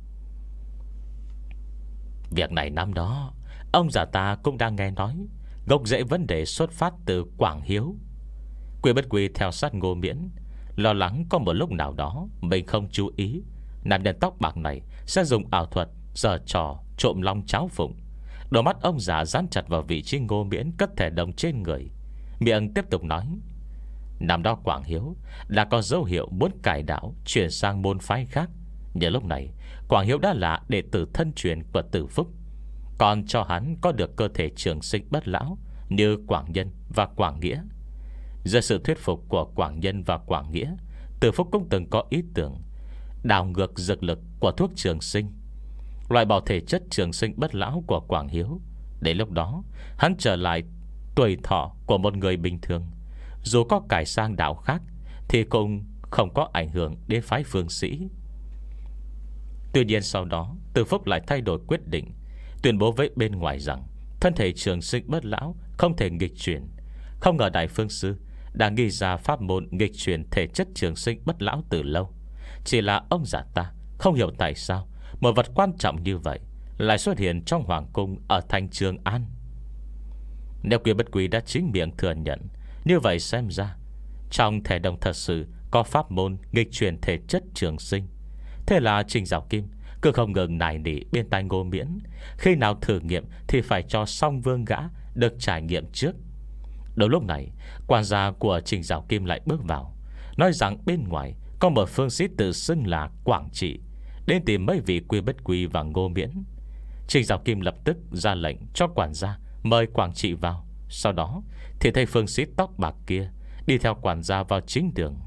Việc này năm đó ông già ta cũng đang nghe nói. Gốc rễ vấn đề xuất phát từ Quảng Hiếu. Quy Bất Quy theo sát Ngô Miễn, lo lắng có một lúc nào đó mình không chú ý, nam nhân tóc bạc này sẽ dùng ảo thuật giở trò trộm long cháo phụng. Đôi mắt ông già dán chặt vào vị trí Ngô Miễn cất thẻ đồng trên người. Miệng tiếp tục nói: Năm đó Quảng Hiếu đã có dấu hiệu muốn cải đạo, chuyển sang môn phái khác. Nhưng lúc này Quảng Hiếu đã là đệ tử thân truyền của Từ Phúc, còn cho hắn có được cơ thể trường sinh bất lão như Quảng Nhân và Quảng Nghĩa. Dưới sự thuyết phục của Quảng Nhân và Quảng Nghĩa, Từ Phúc cũng từng có ý tưởng đảo ngược dược lực của thuốc trường sinh, loại bỏ thể chất trường sinh bất lão của Quảng Hiếu. Đến lúc đó hắn trở lại tuổi thọ của một người bình thường. Dù có cải sang đạo khác thì cũng không có ảnh hưởng đến phái Phương Sĩ. Tuy nhiên sau đó Từ Phúc lại thay đổi quyết định, tuyên bố với bên ngoài rằng thân thể trường sinh bất lão không thể nghịch chuyển. Không ngờ Đại Phương Sư đã nghĩ ra pháp môn nghịch chuyển thể chất trường sinh bất lão từ lâu. Chỉ là ông già ta không hiểu tại sao một vật quan trọng như vậy lại xuất hiện trong hoàng cung ở thành Trường An. Nếu Quy Bất Quy đã chính miệng thừa nhận, như vậy xem ra trong thẻ đồng thật sự có pháp môn nghịch chuyển thể chất trường sinh. Thế là Trình Giảo Kim cứ không ngừng nài nỉ bên tai Ngô Miễn, khi nào thử nghiệm thì phải cho Song Vương gã được trải nghiệm trước. Đúng lúc này, quan gia của Trình Giảo Kim lại bước vào, nói rằng bên ngoài có một phương sĩ tự xưng là Quảng Trị đến tìm mấy vị Quy Bất Quy và Ngô Miễn. Trình Giảo Kim lập tức ra lệnh cho quản gia mời Quảng Trị vào. Sau đó thì thấy phương sĩ tóc bạc kia đi theo quản gia vào chính đường.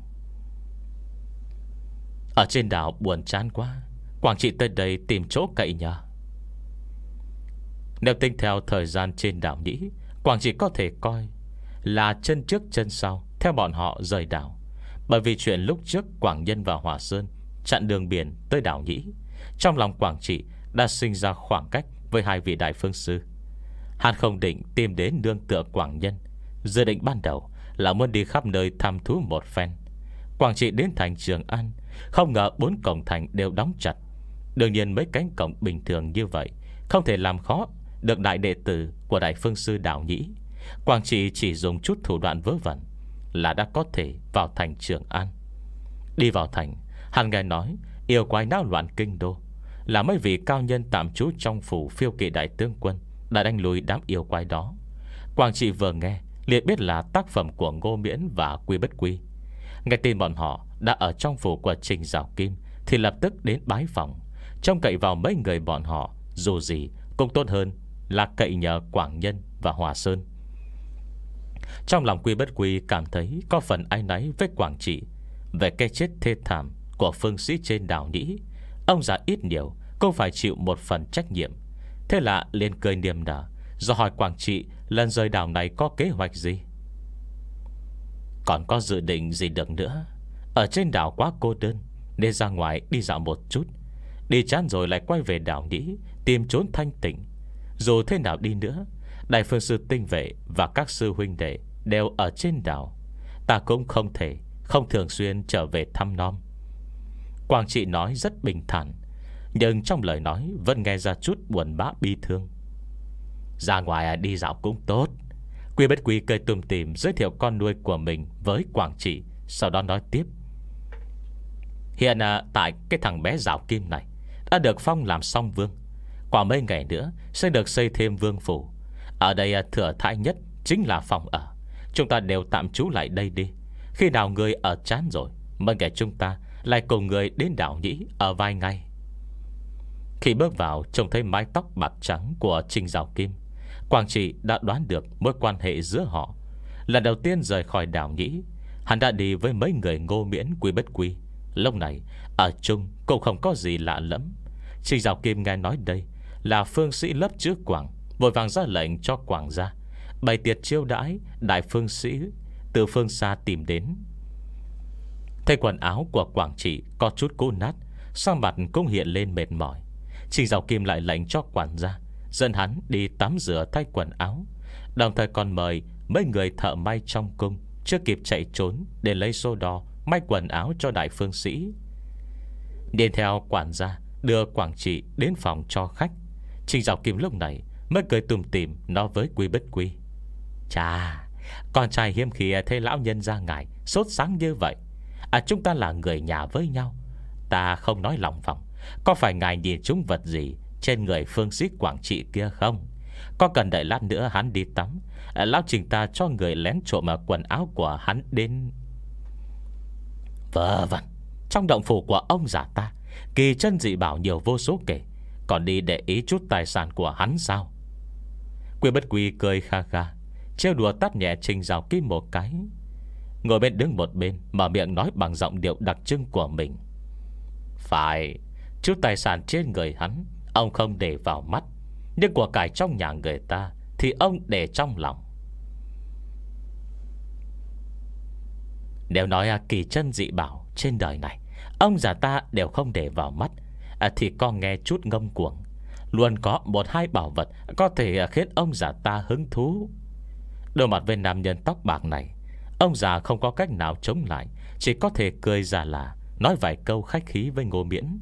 Ở trên đảo buồn chán quá, Quảng Trị tới đây tìm chỗ cậy nhờ. Nếu tính theo thời gian trên đảo Nhĩ, Quảng Trị có thể coi là chân trước chân sau theo bọn họ rời đảo. Bởi vì chuyện lúc trước Quảng Nhân và Hòa Sơn chặn đường biển tới đảo Nhĩ, trong lòng Quảng Trị đã sinh ra khoảng cách với hai vị Đại Phương Sư. Hắn không định tìm đến nương tựa Quảng Nhân. Dự định ban đầu là muốn đi khắp nơi thăm thú một phen. Quảng Trị đến thành Trường An, không ngờ bốn cổng thành đều đóng chặt. Đương nhiên mấy cánh cổng bình thường như vậy không thể làm khó được đại đệ tử của Đại Phương Sư đảo Nhĩ. Quảng Trị chỉ dùng chút thủ đoạn vớ vẩn là đã có thể vào thành Trường An. Đi vào thành, hắn nghe nói yêu quái náo loạn kinh đô, là mấy vị cao nhân tạm trú trong phủ Phiêu Kỵ Đại Tướng Quân đã đánh lùi đám yêu quái đó. Quảng Trị vừa nghe liền biết là tác phẩm của Ngô Miễn và Quy Bất Quy. Nghe tin bọn họ đã ở trong phủ của Trình Giảo Kim thì lập tức đến bái phòng, trông cậy vào mấy người bọn họ. Dù gì cũng tốt hơn là cậy nhờ Quảng Nhân và Hòa Sơn. Trong lòng Quy Bất Quy cảm thấy có phần áy náy với Quảng Trị về cái chết thê thảm của phương sĩ trên đảo Nhĩ. Ông già ít nhiều cũng phải chịu một phần trách nhiệm. Thế là liền cười niềm nở, do hỏi Quảng Trị lần rời đảo này có kế hoạch gì. Còn có dự định gì được nữa. Ở trên đảo quá cô đơn, nên ra ngoài đi dạo một chút. Đi chán rồi lại quay về đảo Nhĩ tìm trốn thanh tịnh. Dù thế nào đi nữa, Đại Phương Sư tinh vệ và các sư huynh đệ đều ở trên đảo, ta cũng không thể không thường xuyên trở về thăm nom. Quảng Trị nói rất bình thản, nhưng trong lời nói vẫn nghe ra chút buồn bã bi thương. Ra ngoài đi dạo cũng tốt. Quy Bất Quy cười tùm tìm giới thiệu con nuôi của mình với Quảng Trị, sau đó nói tiếp: Hiện à, tại cái thằng bé Giảo Kim này đã được phong làm Song Vương. Qua mấy ngày nữa sẽ được xây thêm vương phủ. Ở đây à, thừa thãi nhất chính là phòng ở. Chúng ta đều tạm trú lại đây đi. Khi nào người ở chán rồi mới ngày chúng ta lại cùng người đến đảo Nhĩ ở vài ngày. Khi bước vào trông thấy mái tóc bạc trắng của Trình Giảo Kim, Quảng Trị đã đoán được mối quan hệ giữa họ. Lần đầu tiên rời khỏi đảo Nhĩ, hắn đã đi với mấy người Ngô Miễn, Quy Bất Quy. Lúc này ở chung cũng không có gì lạ lẫm. Trình Giảo Kim nghe nói đây là phương sĩ lớp trước Quảng, vội vàng ra lệnh cho Quảng gia bày tiệc chiêu đãi đại phương sĩ từ phương xa tìm đến. Thấy quần áo của Quảng Trị có chút cũ nát, sang mặt cũng hiện lên mệt mỏi. Trình Dạo Kim lại lệnh cho quản gia dẫn hắn đi tắm rửa thay quần áo, đồng thời còn mời mấy người thợ may trong cung chưa kịp chạy trốn để lấy xô đo may quần áo cho đại phương sĩ. Điền theo quản gia đưa Quảng Trị đến phòng cho khách. Trình Dạo Kim lúc này mới cười tùm tìm nói với Quy Bất Quy: Chà, con trai hiếm khi thấy lão nhân ra ngài sốt sáng như vậy. À, chúng ta là người nhà với nhau, ta không nói lòng vòng. Có phải ngài nhìn chúng vật gì trên người phương sĩ Quảng Trị kia không? Có cần đợi lát nữa hắn đi tắm, à, lão Trình ta cho người lén trộm ở quần áo của hắn đến. Vâng vâng, trong động phủ của ông già ta kỳ chân dị bảo nhiều vô số kể, còn đi để ý chút tài sản của hắn sao? Quy Bất Quy cười kha kha, trêu đùa tát nhẹ Trình Dạo Kim một cái. Ngồi bên đứng một bên, mở miệng nói bằng giọng điệu đặc trưng của mình: Phải, chút tài sản trên người hắn ông không để vào mắt, nhưng của cải trong nhà người ta thì ông để trong lòng. Nếu nói à, kỳ chân dị bảo trên đời này ông già ta đều không để vào mắt, à, thì con nghe chút ngông cuồng. Luôn có một hai bảo vật có thể khiến ông già ta hứng thú. Đôi mặt với nam nhân tóc bạc này, ông già không có cách nào chống lại, chỉ có thể cười già là nói vài câu khách khí với Ngô Miễn.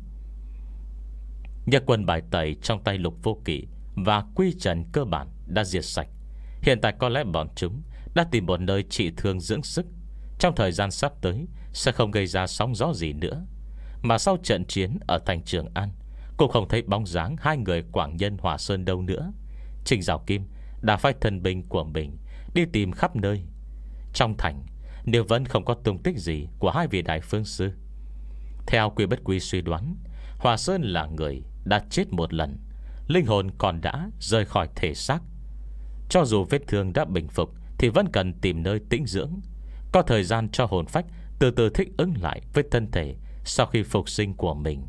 Nhật quân bài tẩy trong tay Lục Vô Kỵ và Quy Trần cơ bản đã diệt sạch. Hiện tại có lẽ bọn chúng đã tìm một nơi trị thương dưỡng sức. Trong thời gian sắp tới sẽ không gây ra sóng gió gì nữa. Mà sau trận chiến ở thành Trường An cũng không thấy bóng dáng hai người Quảng Nhân Hòa Sơn đâu nữa. Trình Dạo Kim đã phái thân binh của mình đi tìm khắp nơi. Trong thành nếu vẫn không có tung tích gì của hai vị đại phương sư. Theo Quy Bất Quy suy đoán, Hòa Sơn là người đã chết một lần, linh hồn còn đã rời khỏi thể xác. Cho dù vết thương đã bình phục thì vẫn cần tìm nơi tĩnh dưỡng, có thời gian cho hồn phách từ từ thích ứng lại với thân thể sau khi phục sinh của mình.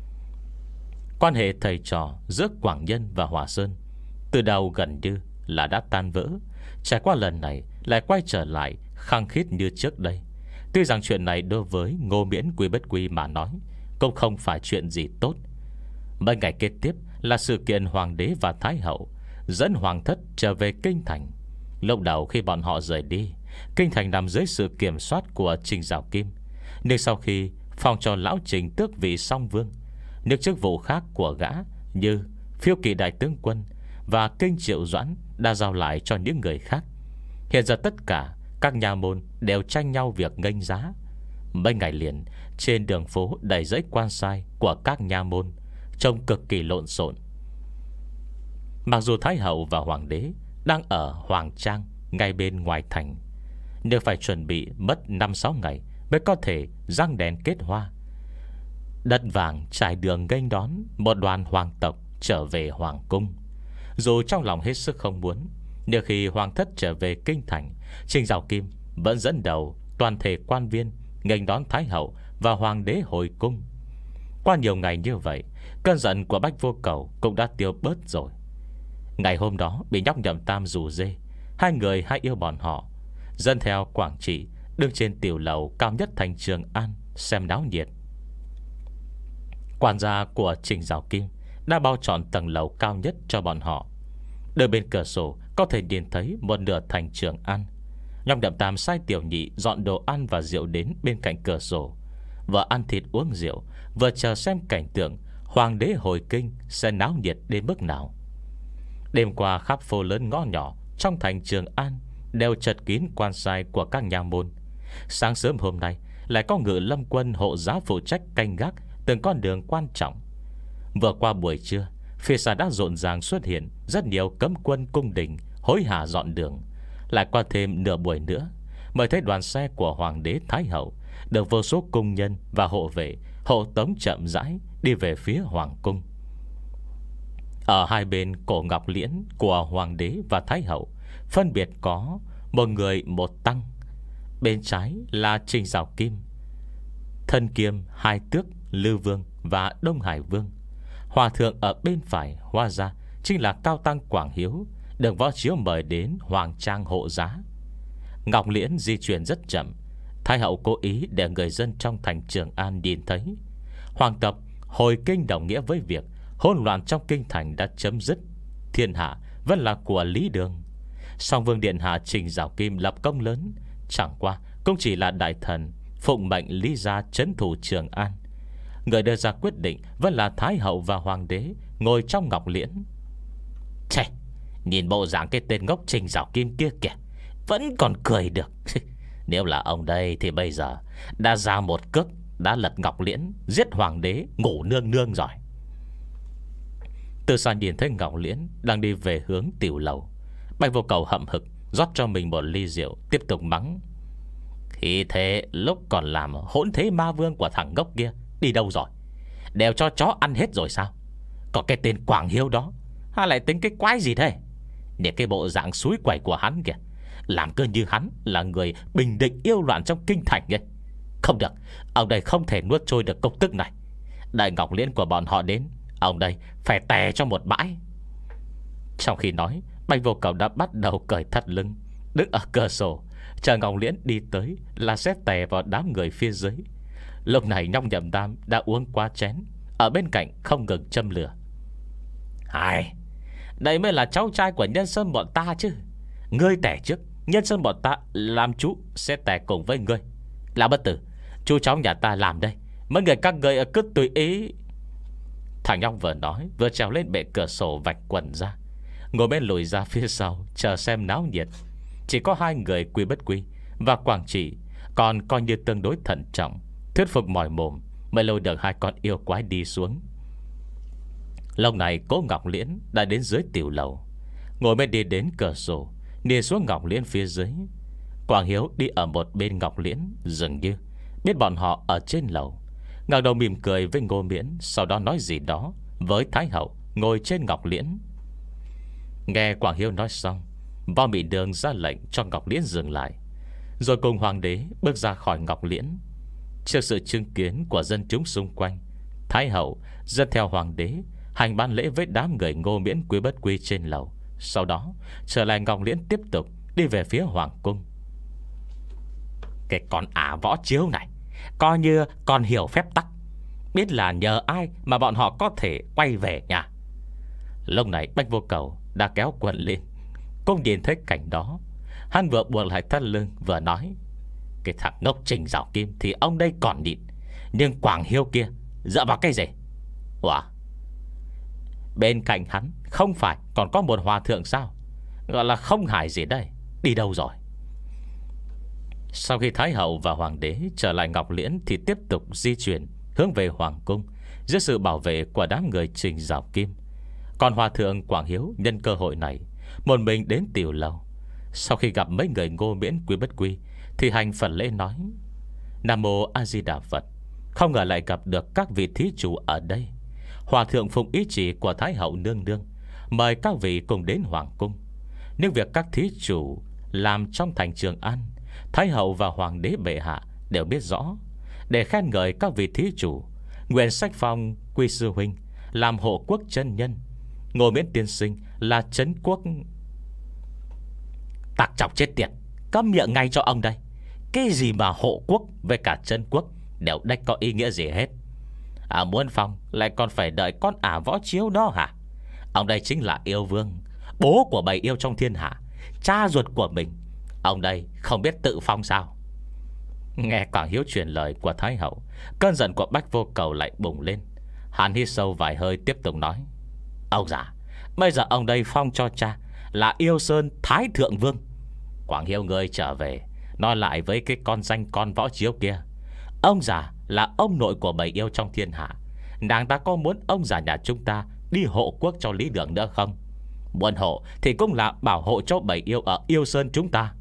Quan hệ thầy trò giữa Quảng Nhân và Hòa Sơn từ đầu gần như là đã tan vỡ, trải qua lần này lại quay trở lại khăng khít như trước đây. Tuy rằng chuyện này đối với Ngô Miễn Quy Bất Quy mà nói cũng không phải chuyện gì tốt. Mấy ngày kế tiếp là sự kiện Hoàng đế và Thái hậu dẫn Hoàng thất trở về Kinh Thành. Lúc đầu khi bọn họ rời đi, Kinh Thành nằm dưới sự kiểm soát của Trình Dạo Kim. Nhưng sau khi phong cho lão Trình tước vị song vương, những chức vụ khác của gã như phiêu kỵ đại tướng quân và kinh triệu doãn đã giao lại cho những người khác. Hiện giờ tất cả các nhà môn đều tranh nhau việc nghênh giá. Mấy ngày liền, trên đường phố đầy dãy quan sai của các nhà môn, trông cực kỳ lộn xộn. Mặc dù Thái hậu và Hoàng đế đang ở Hoàng Trang ngay bên ngoài thành, nhưng phải chuẩn bị mất năm sáu ngày mới có thể răng đèn kết hoa. Đất vàng trải đường nghênh đón một đoàn hoàng tộc trở về Hoàng cung. Dù trong lòng hết sức không muốn, nhưng khi Hoàng thất trở về Kinh Thành, Trình Dạo Kim vẫn dẫn đầu toàn thể quan viên nghênh đón Thái hậu và Hoàng đế hồi cung. Qua nhiều ngày như vậy, cơn giận của Bách Vô Cầu cũng đã tiêu bớt rồi. Ngày hôm đó bị nhóc Nhậm Tam rủ dê, hai người hay yêu bọn họ dẫn theo Quảng Trị đứng trên tiểu lầu cao nhất thành Trường An xem náo nhiệt. Quản gia của Trình Dạo Kim đã bao trọn tầng lầu cao nhất cho bọn họ. Đôi bên cửa sổ có thể nhìn thấy một nửa thành Trường An. Nhóc Nhậm Tam sai tiểu nhị dọn đồ ăn và rượu đến bên cạnh cửa sổ, vừa ăn thịt uống rượu, vừa chờ xem cảnh tượng Hoàng đế hồi kinh sẽ náo nhiệt đến mức nào. Đêm qua khắp phố lớn ngõ nhỏ trong thành Trường An đều chật kín quan sai của các nhà môn. Sáng sớm hôm nay lại có ngự lâm quân hộ giá phụ trách canh gác từng con đường quan trọng. Vừa qua buổi trưa, phía xa đã rộn ràng xuất hiện rất nhiều cấm quân cung đình hối hả dọn đường. Lại qua thêm nửa buổi nữa mới thấy đoàn xe của Hoàng đế Thái hậu được vô số cung nhân và hộ vệ hộ tống chậm rãi đi về phía Hoàng cung. Ở hai bên cổ ngọc liễn của Hoàng đế và Thái hậu phân biệt có một người một tăng. Bên trái là Trình Dạo Kim, thân kiêm hai tước Lư Vương và Đông Hải Vương. Hòa thượng ở bên phải hóa ra chính là Cao Tăng Quảng Hiếu, được võ chiếu mời đến Hoàng Trang hộ giá. Ngọc liễn di chuyển rất chậm, Thái hậu cố ý để người dân trong thành Trường An nhìn thấy. Hoàng tập hồi kinh đồng nghĩa với việc Hỗn loạn trong kinh thành đã chấm dứt, thiên hạ vẫn là của Lý Đường. Song Vương Điện Hạ Trình Giảo Kim lập công lớn, chẳng qua cũng chỉ là đại thần phụng mệnh Lý gia trấn thủ Trường An. Người đưa ra quyết định vẫn là Thái hậu và Hoàng đế ngồi trong ngọc liễn. Chê, nhìn bộ dạng cái tên ngốc Trình Giảo Kim kia kìa, vẫn còn cười được. Nếu là ông đây thì bây giờ đã ra một cước, đã lật ngọc liễn, giết hoàng đế ngủ nương nương rồi. Từ xa nhìn thấy ngọc liễn đang đi về hướng tiểu lầu, Bạch Vô Cầu hậm hực rót cho mình một ly rượu, tiếp tục mắng: Khi thế lúc còn làm hỗn thế ma vương của thằng ngốc kia đi đâu rồi? Đều cho chó ăn hết rồi sao? Có cái tên Quảng Hiếu đó, hay lại tính cái quái gì thế? Để cái bộ dạng suối quẩy của hắn kìa, làm cơ như hắn là người bình định yêu loạn trong kinh thành ấy. Không được, ông đây không thể nuốt trôi được cục tức này. Đại ngọc liễn của bọn họ đến, ông đây phải tè cho một bãi. Trong khi nói, Bạch Vô Cầu đã bắt đầu cởi thắt lưng, đứng ở cửa sổ chờ ngọc liễn đi tới là sẽ tè vào đám người phía dưới. Lúc này Nhong Nhậm Tam đã uống quá chén, ở bên cạnh không ngừng châm lửa. Hai, đây mới là cháu trai của nhân sơn bọn ta chứ. Ngươi tẻ trước, nhân sơn bọn ta làm chú sẽ tẻ cùng với ngươi. Là bất tử, chú cháu nhà ta làm đây, mấy người các ngươi cứ tùy ý. Thằng Nhong vừa nói vừa trèo lên bệ cửa sổ vạch quần ra, ngồi bên lùi ra phía sau chờ xem náo nhiệt. Chỉ có hai người Quy Bất Quy và Quảng Trị còn coi như tương đối thận trọng, thuyết phục mỏi mồm mới lôi được hai con yêu quái đi xuống. Lúc này Cố Ngọc Liễn đã đến dưới tiểu lầu, ngồi bên đi đến cửa sổ, nhìn xuống Ngọc Liễn phía dưới. Quảng Hiếu đi ở một bên Ngọc Liễn, dường như biết bọn họ ở trên lầu, ngẩng đầu mỉm cười với Ngô Miễn, sau đó nói gì đó với Thái hậu ngồi trên Ngọc Liễn. Nghe Quảng Hiếu nói xong, Võ Mị Đường ra lệnh cho Ngọc Liễn dừng lại, rồi cùng hoàng đế bước ra khỏi Ngọc Liễn. Trước sự chứng kiến của dân chúng xung quanh, Thái hậu dẫn theo hoàng đế hành ban lễ với đám người Ngô Miễn Quý Bất Quy trên lầu, sau đó trở lại Ngọc Liễn tiếp tục đi về phía hoàng cung. Cái con ả Võ Chiếu này coi như còn hiểu phép tắc, biết là nhờ ai mà bọn họ có thể quay về nhà. Lúc này Bạch Vô Cầu đã kéo quần lên, cũng nhìn thấy cảnh đó. Hắn vừa buộc lại thắt lưng vừa nói: Cái thằng ngốc Trình Giảo Kim thì ông đây còn nhịn, nhưng Quảng Hiếu kia dựa vào cái gì? Ủa, bên cạnh hắn không phải còn có một hòa thượng sao? Gọi là không hài gì đây, đi đâu rồi? Sau khi Thái hậu và hoàng đế trở lại Ngọc Liễn thì tiếp tục di chuyển hướng về hoàng cung dưới sự bảo vệ của đám người Trình Giảo Kim. Còn hòa thượng Quảng Hiếu nhân cơ hội này một mình đến tiểu lầu. Sau khi gặp mấy người Ngô Miễn Quý Bất Quy thì hành phần lễ nói: Nam mô A Di Đà Phật. Không ngờ lại gặp được các vị thí chủ ở đây. Hòa thượng phụng ý chỉ của Thái hậu nương nương, mời các vị cùng đến hoàng cung. Nhưng việc các thí chủ làm trong thành Trường An, Thái hậu và hoàng đế bệ hạ đều biết rõ. Để khen ngợi các vị thí chủ, nguyện sách phong Quy sư huynh làm hộ quốc chân nhân, Ngô Miễn tiên sinh là trấn quốc. Tặc chọc chết tiệt, câm miệng ngay cho ông đây. Cái gì mà hộ quốc với cả trấn quốc đều đếch có ý nghĩa gì hết. À, muốn phong lại còn phải đợi con ả Võ Chiếu đó hả? Ông đây chính là yêu vương, bố của bầy yêu trong thiên hạ, cha ruột của mình. Ông đây không biết tự phong sao? Nghe Quảng Hiếu truyền lời của Thái hậu, cơn giận của Bạch Vô Cầu lại bùng lên. Hắn hít sâu vài hơi tiếp tục nói: Ông già, bây giờ ông đây phong cho cha là Yêu Sơn Thái Thượng Vương. Quảng Hiếu ngươi trở về nói lại với cái con danh con Võ Chiếu kia, ông già là ông nội của bầy yêu trong thiên hạ. Nàng ta có muốn ông già nhà chúng ta đi hộ quốc cho Lý Đường nữa không? Muốn hộ thì cũng là bảo hộ cho bầy yêu ở Yêu Sơn chúng ta.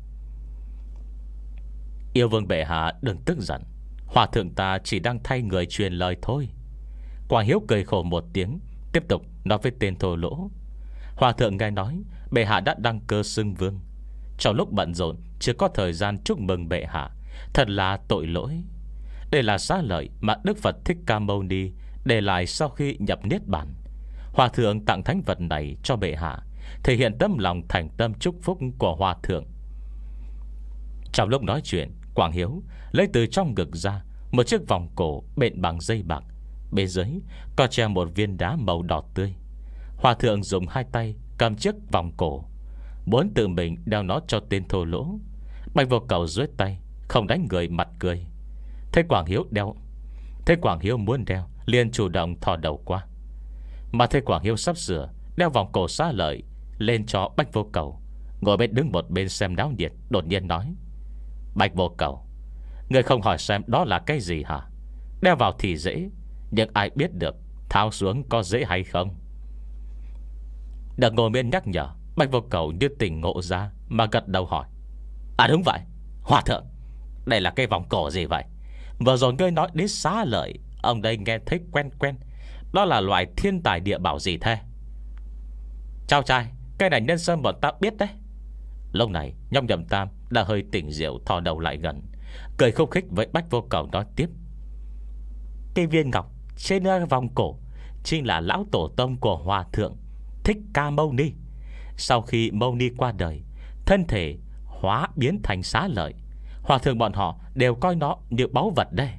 Yêu vương bệ hạ đừng tức giận, hòa thượng ta chỉ đang thay người truyền lời thôi. Quảng Hiếu cười khổ một tiếng, tiếp tục nói với tên thô lỗ: Hòa thượng nghe nói bệ hạ đã đăng cơ xưng vương, trong lúc bận rộn chưa có thời gian chúc mừng bệ hạ, thật là tội lỗi. Đây là xá lợi mà Đức Phật Thích Ca Mâu Ni để lại sau khi nhập niết bàn. Hòa thượng tặng thánh vật này cho bệ hạ, thể hiện tấm lòng thành tâm chúc phúc của hòa thượng. Trong lúc nói chuyện, Quảng Hiếu lấy từ trong ngực ra một chiếc vòng cổ bện bằng dây bạc, Bên dưới có treo một viên đá màu đỏ tươi. Hòa thượng dùng hai tay cầm chiếc vòng cổ, muốn tự mình đeo nó cho tên thô lỗ. Bạch Vô Cầu duỗi tay, không đánh người mặt cười. Thế Quảng Hiếu đeo Thế Quảng Hiếu muốn đeo, liền chủ động thò đầu qua. Mà Thế Quảng Hiếu sắp sửa đeo vòng cổ Xá Lợi lên cho Bạch Vô Cầu, ngồi bên đứng một bên xem náo nhiệt, đột nhiên nói: Bạch Vô Cầu, người không hỏi xem đó là cái gì hả? Đeo vào thì dễ, nhưng ai biết được tháo xuống có dễ hay không? Được ngồi bên nhắc nhở, Bạch Vô Cầu như tỉnh ngộ ra mà gật đầu hỏi: À đúng vậy, Hòa thượng, đây là cái vòng cổ gì vậy? Vừa rồi ngươi nói đến Xá Lợi, ông đây nghe thấy quen quen. Đó là loại thiên tài địa bảo gì thế? Chào trai, cái này nhân sâm bọn ta biết đấy. Lúc này Nhông Nhậm Tam đã hơi tỉnh rượu, thò đầu lại gần, cười khúc khích với Bạch Vô Cầu nói tiếp: Cái viên ngọc trên vòng cổ chính là lão tổ tông của Hòa thượng Thích Ca Mâu Ni. Sau khi Mâu Ni qua đời, thân thể hóa biến thành Xá Lợi. Hòa thượng bọn họ đều coi nó như báu vật đây.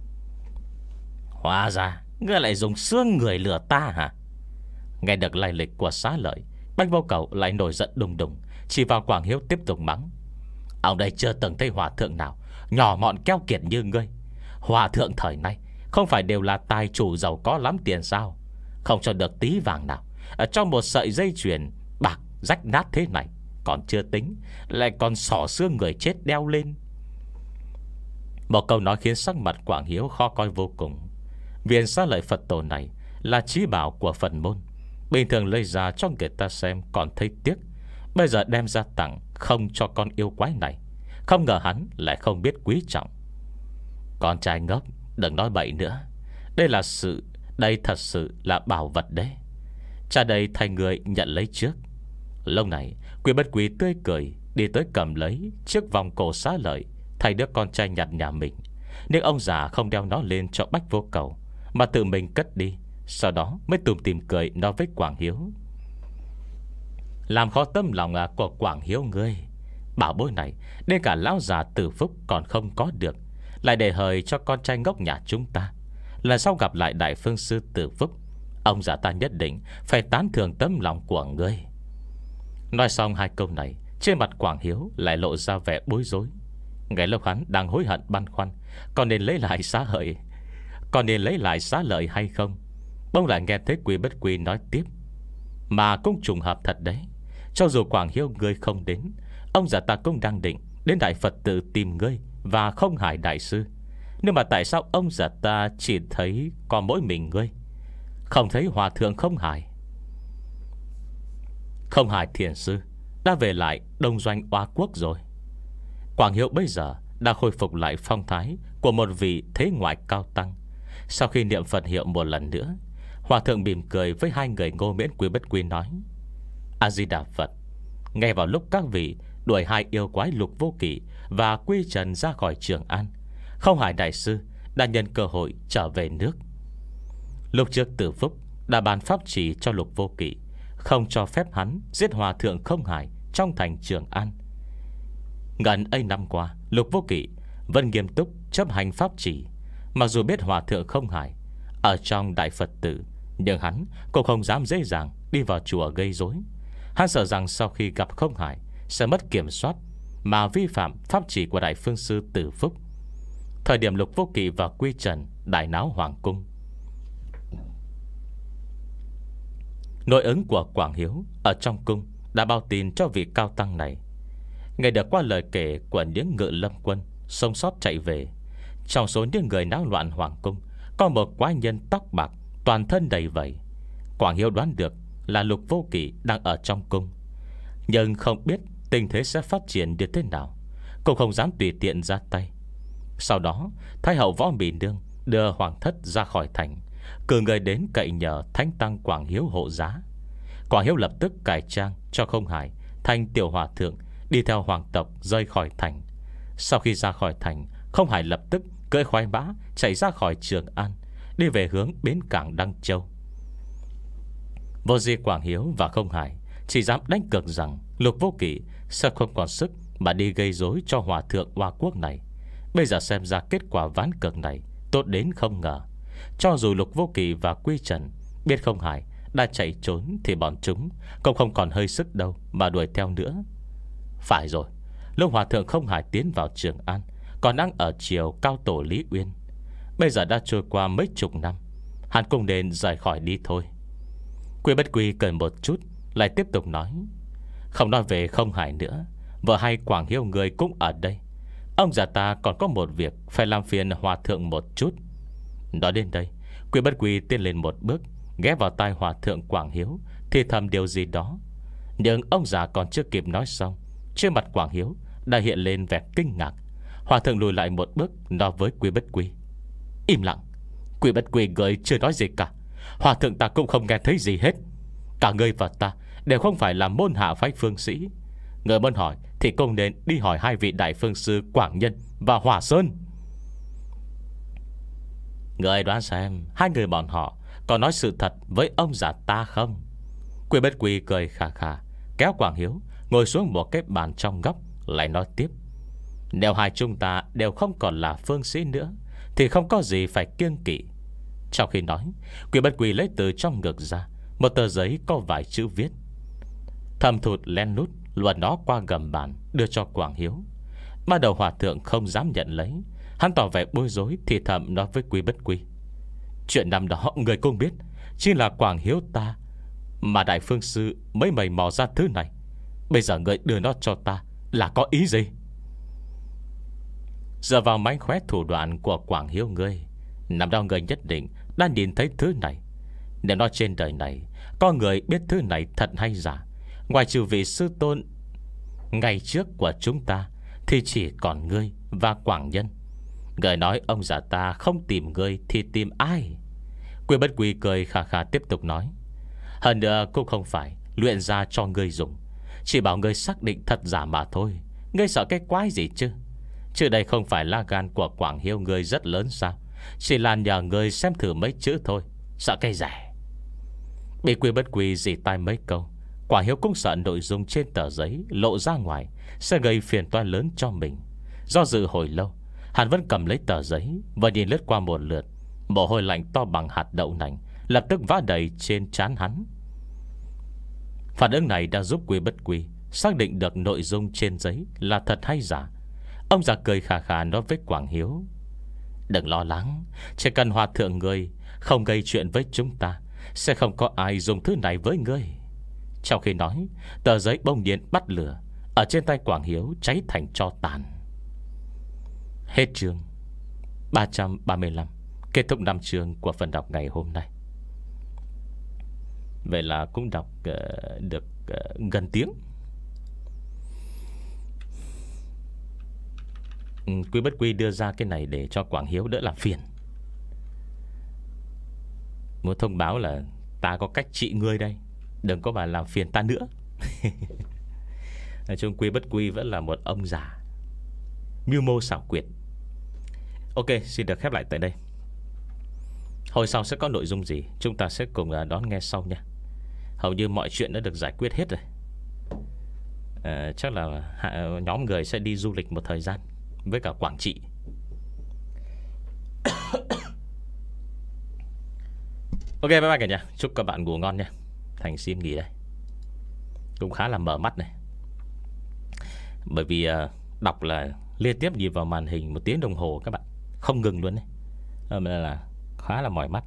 Hóa ra ngươi lại dùng xương người lừa ta hả? Nghe được lai lịch của Xá Lợi, Bạch Vô Cầu lại nổi giận đùng đùng, chỉ vào Quảng Hiếu tiếp tục mắng: Ông đây chưa từng thấy hòa thượng nào nhỏ mọn keo kiệt như ngươi. Hòa thượng thời nay không phải đều là tài chủ giàu có lắm tiền sao? Không cho được tí vàng nào ở trong một sợi dây chuyền bạc rách nát thế này còn chưa tính, lại còn xỏ xương người chết đeo lên. Một câu nói khiến sắc mặt Quảng Hiếu khó coi vô cùng. Viên Xá Lợi Phật tổ này là chí bảo của Phật môn, bình thường lấy ra cho người ta xem còn thấy tiếc, bây giờ đem ra tặng không cho con yêu quái này. Không ngờ hắn lại không biết quý trọng. Con trai ngốc, đừng nói bậy nữa. Đây là sự Đây thật sự là bảo vật đấy. Cha đây thay người nhận lấy trước. Lúc này Quý Bất Quý tươi cười đi tới cầm lấy chiếc vòng cổ Xá Lợi thay đứa con trai nhặt nhà mình. Nhưng ông già không đeo nó lên cho Bạch Vô Cầu, mà tự mình cất đi. Sau đó mới tùm tìm cười nói với Quảng Hiếu: Làm khó tâm lòng của Quảng Hiếu ngươi. Bảo bối này đến cả lão già Tử Phúc còn không có được, lại để hời cho con trai ngốc nhà chúng ta. Lần sau gặp lại Đại Phương Sư Tử Phúc, ông già ta nhất định phải tán thưởng tấm lòng của ngươi. Nói xong hai câu này, trên mặt Quảng Hiếu lại lộ ra vẻ bối rối. Ngay lúc hắn đang hối hận băn khoăn còn nên lấy lại Xá Lợi Còn nên lấy lại Xá Lợi hay không, bỗng lại nghe thấy Quý Bất Quý nói tiếp: Mà cũng trùng hợp thật đấy. Cho dù Quảng Hiếu ngươi không đến, ông già ta cũng đang định đến Đại Phật tự tìm ngươi và Không Hải Đại Sư. Nhưng mà tại sao ông già ta chỉ thấy có mỗi mình ngươi, không thấy Hòa thượng Không Hải? Không Hải Thiền Sư đã về lại Đông Doanh Oa Quốc rồi. Quảng Hiếu bây giờ đã khôi phục lại phong thái của một vị thế ngoại cao tăng. Sau khi niệm Phật hiệu một lần nữa, Hòa thượng mỉm cười với hai người Ngô Miễn Quý Bất Quý nói: A Di Đà Phật. Ngay vào lúc các vị đuổi hai yêu quái Lục Vô Kỵ và Quy Trần ra khỏi Trường An, Không Hải Đại Sư đã nhân cơ hội trở về nước. Lúc trước Tử Phúc đã ban pháp chỉ cho Lục Vô Kỵ, không cho phép hắn giết Hòa thượng Không Hải trong thành Trường An. Gần ấy năm qua, Lục Vô Kỵ vẫn nghiêm túc chấp hành pháp chỉ. Mặc dù biết Hòa thượng Không Hải ở trong Đại Phật tử, nhưng hắn cũng không dám dễ dàng đi vào chùa gây rối. Hắn sợ rằng sau khi gặp Không Hải sẽ mất kiểm soát mà vi phạm pháp chỉ của Đại Phương Sư Tử Phúc. Thời điểm Lục Vô Kỵ và Quy Trần đại náo hoàng cung, nội ứng của Quảng Hiếu ở trong cung đã báo tin cho vị cao tăng này. Nghe được qua lời kể của những ngự lâm quân sống sót chạy về, trong số những người náo loạn hoàng cung có một quái nhân tóc bạc, toàn thân đầy vảy. Quảng Hiếu đoán được là Lục Vô Kỵ đang ở trong cung, nhưng không biết tình thế sẽ phát triển như thế nào, cũng không dám tùy tiện ra tay. Sau đó Thái hậu Võ Mị Nương đưa hoàng thất ra khỏi thành, cử người đến cậy nhờ Thánh tăng Quảng Hiếu hộ giá. Quảng Hiếu lập tức cải trang cho Không Hải thành tiểu hòa thượng, đi theo hoàng tộc rời khỏi thành. Sau khi ra khỏi thành, Không Hải lập tức cưỡi khoái mã chạy ra khỏi Trường An, đi về hướng bến cảng Đăng Châu. Vô di Quảng Hiếu và Không Hải chỉ dám đánh cược rằng Lục Vô Kỵ sẽ không còn sức mà đi gây rối cho Hòa thượng Hoa Quốc này. Bây giờ xem ra kết quả ván cược này tốt đến không ngờ. Cho dù Lục Vô Kỳ và Quy Trần biết không Hải đã chạy trốn, thì bọn chúng cũng không còn hơi sức đâu mà đuổi theo nữa. Phải rồi, lúc Hòa thượng Không Hải tiến vào Trường An còn đang ở triều cao tổ Lý Uyên. Bây giờ đã trôi qua mấy chục năm, hắn cũng nên rời khỏi đi thôi. Quy Bất Quy cười một chút, lại tiếp tục nói: Không nói về Không Hải nữa, vợ hay Quảng Hiếu người cũng ở đây. Ông già ta còn có một việc phải làm phiền Hòa thượng một chút. Nói đến đây, Quy Bất Quy tiến lên một bước, ghé vào tai Hòa thượng Quảng Hiếu, thì thầm điều gì đó. Nhưng ông già còn chưa kịp nói xong, trên mặt Quảng Hiếu đã hiện lên vẻ kinh ngạc. Hòa thượng lùi lại một bước, nói với Quy Bất Quy: Im lặng. Quy Bất Quy người chưa nói gì cả. Hòa thượng ta cũng không nghe thấy gì hết. Cả ngươi và ta đều không phải là môn hạ phái phương sĩ. Người muốn hỏi thì cũng nên đi hỏi hai vị đại phương sư Quảng Nhân và Hỏa Sơn. Người đoán xem hai người bọn họ có nói sự thật với ông già ta không? Quy Bất Quy cười khà khà, kéo Quảng Hiếu ngồi xuống một cái bàn trong góc, lại nói tiếp: Nếu hai chúng ta đều không còn là phương sĩ nữa thì không có gì phải kiêng kỵ. Trong khi nói, Quy Bất Quy lấy từ trong ngực ra một tờ giấy có vài chữ viết. Thầm thụt len lút luồn nó qua gầm bàn, đưa cho Quảng Hiếu. Ban đầu Hòa thượng không dám nhận lấy, hắn tỏ vẻ bối rối, thì thầm nói với Quy Bất Quy: Chuyện năm đó người cũng biết, chính là Quảng Hiếu ta mà đại phương sư mới mày mò ra thứ này. Bây giờ người đưa nó cho ta là có ý gì? Giờ vào mánh khóe thủ đoạn của Quảng Hiếu ngươi, nằm đó người nhất định đã nhìn thấy thứ này. Nếu nói trên đời này có người biết thứ này thật hay giả, ngoài trừ vị sư tôn ngày trước của chúng ta, thì chỉ còn ngươi và Quảng Nhân. Người nói ông già ta không tìm ngươi thì tìm ai? Quy Bất Quy cười khà khà tiếp tục nói: Hơn nữa cũng không phải luyện ra cho ngươi dùng, chỉ bảo ngươi xác định thật giả mà thôi. Ngươi sợ cái quái gì chứ? Chứ đây không phải là gan của Quảng Hiếu ngươi rất lớn sao? Chỉ là nhờ ngươi xem thử mấy chữ thôi, sợ cái rẻ. Bị Quy Bất Quy dì tai mấy câu, Quảng Hiếu cũng sợ nội dung trên tờ giấy lộ ra ngoài sẽ gây phiền toái lớn cho mình. Do dự hồi lâu, hắn vẫn cầm lấy tờ giấy và nhìn lướt qua một lượt. Mồ hôi lạnh to bằng hạt đậu nành lập tức vã đầy trên trán hắn. Phản ứng này đã giúp Quy Bất Quy xác định được nội dung trên giấy là thật hay giả. Ông già cười khà khà nói với Quảng Hiếu: Đừng lo lắng, chỉ cần Hòa thượng ngươi không gây chuyện với chúng ta, sẽ không có ai dùng thứ này với ngươi. Trong khi nói, tờ giấy bỗng nhiên bắt lửa, ở trên tay Quảng Hiếu cháy thành tro tàn. Hết chương ba trăm ba mươi lăm. Kết thúc năm chương của phần đọc ngày hôm nay. Vậy là cũng đọc uh, được uh, gần tiếng. ừ, Quy Bất Quy đưa ra cái này để cho Quảng Hiếu đỡ làm phiền. Muốn thông báo là ta có cách trị ngươi đây, đừng có mà làm phiền ta nữa. Nói chung Quy Bất Quy vẫn là một ông già mưu mô xảo quyệt. Ok, xin được khép lại tại đây. Hồi sau sẽ có nội dung gì chúng ta sẽ cùng đón nghe sau nha. Hầu như mọi chuyện đã được giải quyết hết rồi. à, Chắc là nhóm người sẽ đi du lịch một thời gian với cả Quảng Trị. Ok, bye bye cả nhà. Chúc các bạn ngủ ngon nha. Thành xin nghỉ đây. Cũng khá là mở mắt này, bởi vì uh, đọc là liên tiếp nhìn vào màn hình một tiếng đồng hồ các bạn, không ngừng luôn đấy. Nên là khá là mỏi mắt.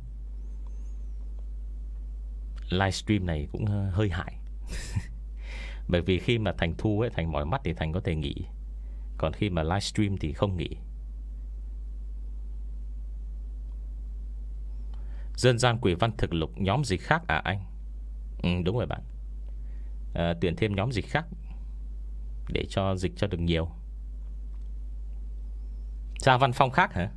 Livestream này cũng hơi hại. Bởi vì khi mà Thành thu ấy, Thành mỏi mắt thì Thành có thể nghỉ. Còn khi mà livestream thì không nghỉ. Dân gian quỷ văn thực lục nhóm dịch khác à anh? Ừ, đúng rồi bạn. à, Tuyển thêm nhóm dịch khác để cho dịch cho được nhiều. Ra văn phong khác hả?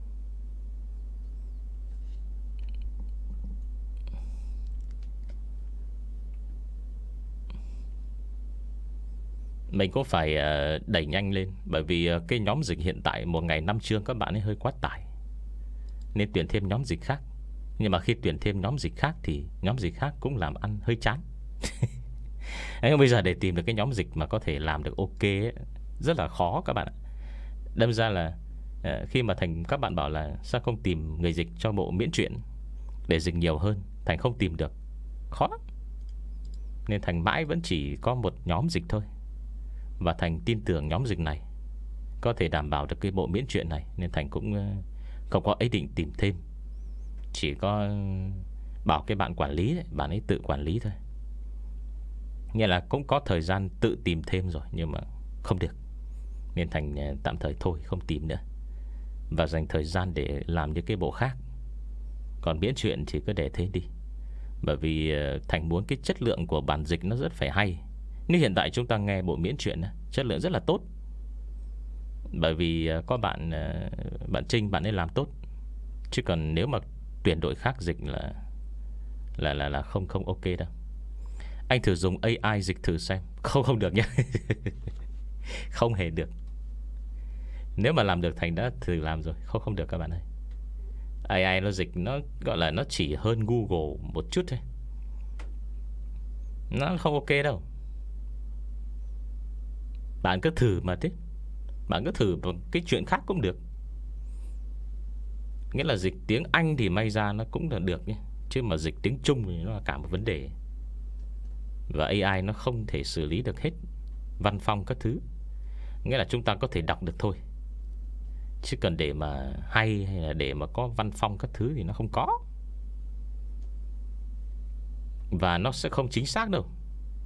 Mình cũng phải đẩy nhanh lên. Bởi vì cái nhóm dịch hiện tại một ngày năm chương các bạn ấy hơi quá tải, nên tuyển thêm nhóm dịch khác. Nhưng mà khi tuyển thêm nhóm dịch khác thì nhóm dịch khác cũng làm ăn hơi chán. Bây giờ để tìm được cái nhóm dịch mà có thể làm được ok ấy, rất là khó các bạn ạ. Đâm ra là à, Khi mà Thành các bạn bảo là sao không tìm người dịch cho bộ miễn truyện để dịch nhiều hơn, Thành không tìm được, khó lắm. Nên Thành mãi vẫn chỉ có một nhóm dịch thôi. Và Thành tin tưởng nhóm dịch này có thể đảm bảo được cái bộ miễn truyện này. Nên Thành cũng không có ý định tìm thêm. Chỉ có bảo cái bạn quản lý đấy, bạn ấy tự quản lý thôi. Nghĩa là cũng có thời gian tự tìm thêm rồi, nhưng mà không được. Nên Thành tạm thời thôi, không tìm nữa, và dành thời gian để làm những cái bộ khác. Còn miễn truyện thì cứ để thế đi. Bởi vì Thành muốn cái chất lượng của bản dịch nó rất phải hay. Như hiện tại chúng ta nghe bộ miễn truyện, chất lượng rất là tốt. Bởi vì có bạn Bạn Trinh, bạn ấy làm tốt. Chứ còn nếu mà tuyển đội khác dịch là Là là, là không không ok đâu. Anh thử dùng a i dịch thử xem. Không không được nhé. Không hề được. Nếu mà làm được Thành đã thử làm rồi. Không không được các bạn ơi. a i nó dịch nó gọi là nó chỉ hơn Google một chút thôi. Nó không ok đâu. Bạn cứ thử mà thế. Bạn cứ thử một cái chuyện khác cũng được. Nghĩa là dịch tiếng Anh thì may ra nó cũng là được nhé. Chứ mà dịch tiếng Trung thì nó là cả một vấn đề. Và a i nó không thể xử lý được hết văn phong các thứ. Nghĩa là chúng ta có thể đọc được thôi, chứ cần để mà hay hay là để mà có văn phong các thứ thì nó không có. Và nó sẽ không chính xác đâu.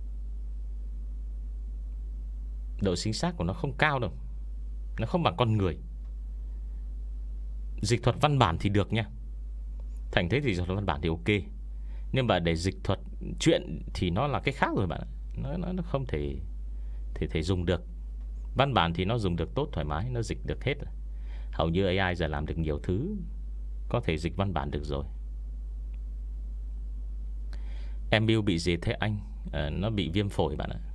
Độ chính xác của nó không cao đâu. Nó không bằng con người. Dịch thuật văn bản thì được nha. Thành thế thì dịch thuật văn bản thì ok. Nhưng mà để dịch thuật chuyện thì nó là cái khác rồi bạn ạ. Nó, nó, nó không thể, thể thể dùng được. Văn bản thì nó dùng được tốt thoải mái, nó dịch được hết. Hầu như a i giờ làm được nhiều thứ, có thể dịch văn bản được rồi. Em Bill bị gì thế anh? À, nó bị viêm phổi bạn ạ.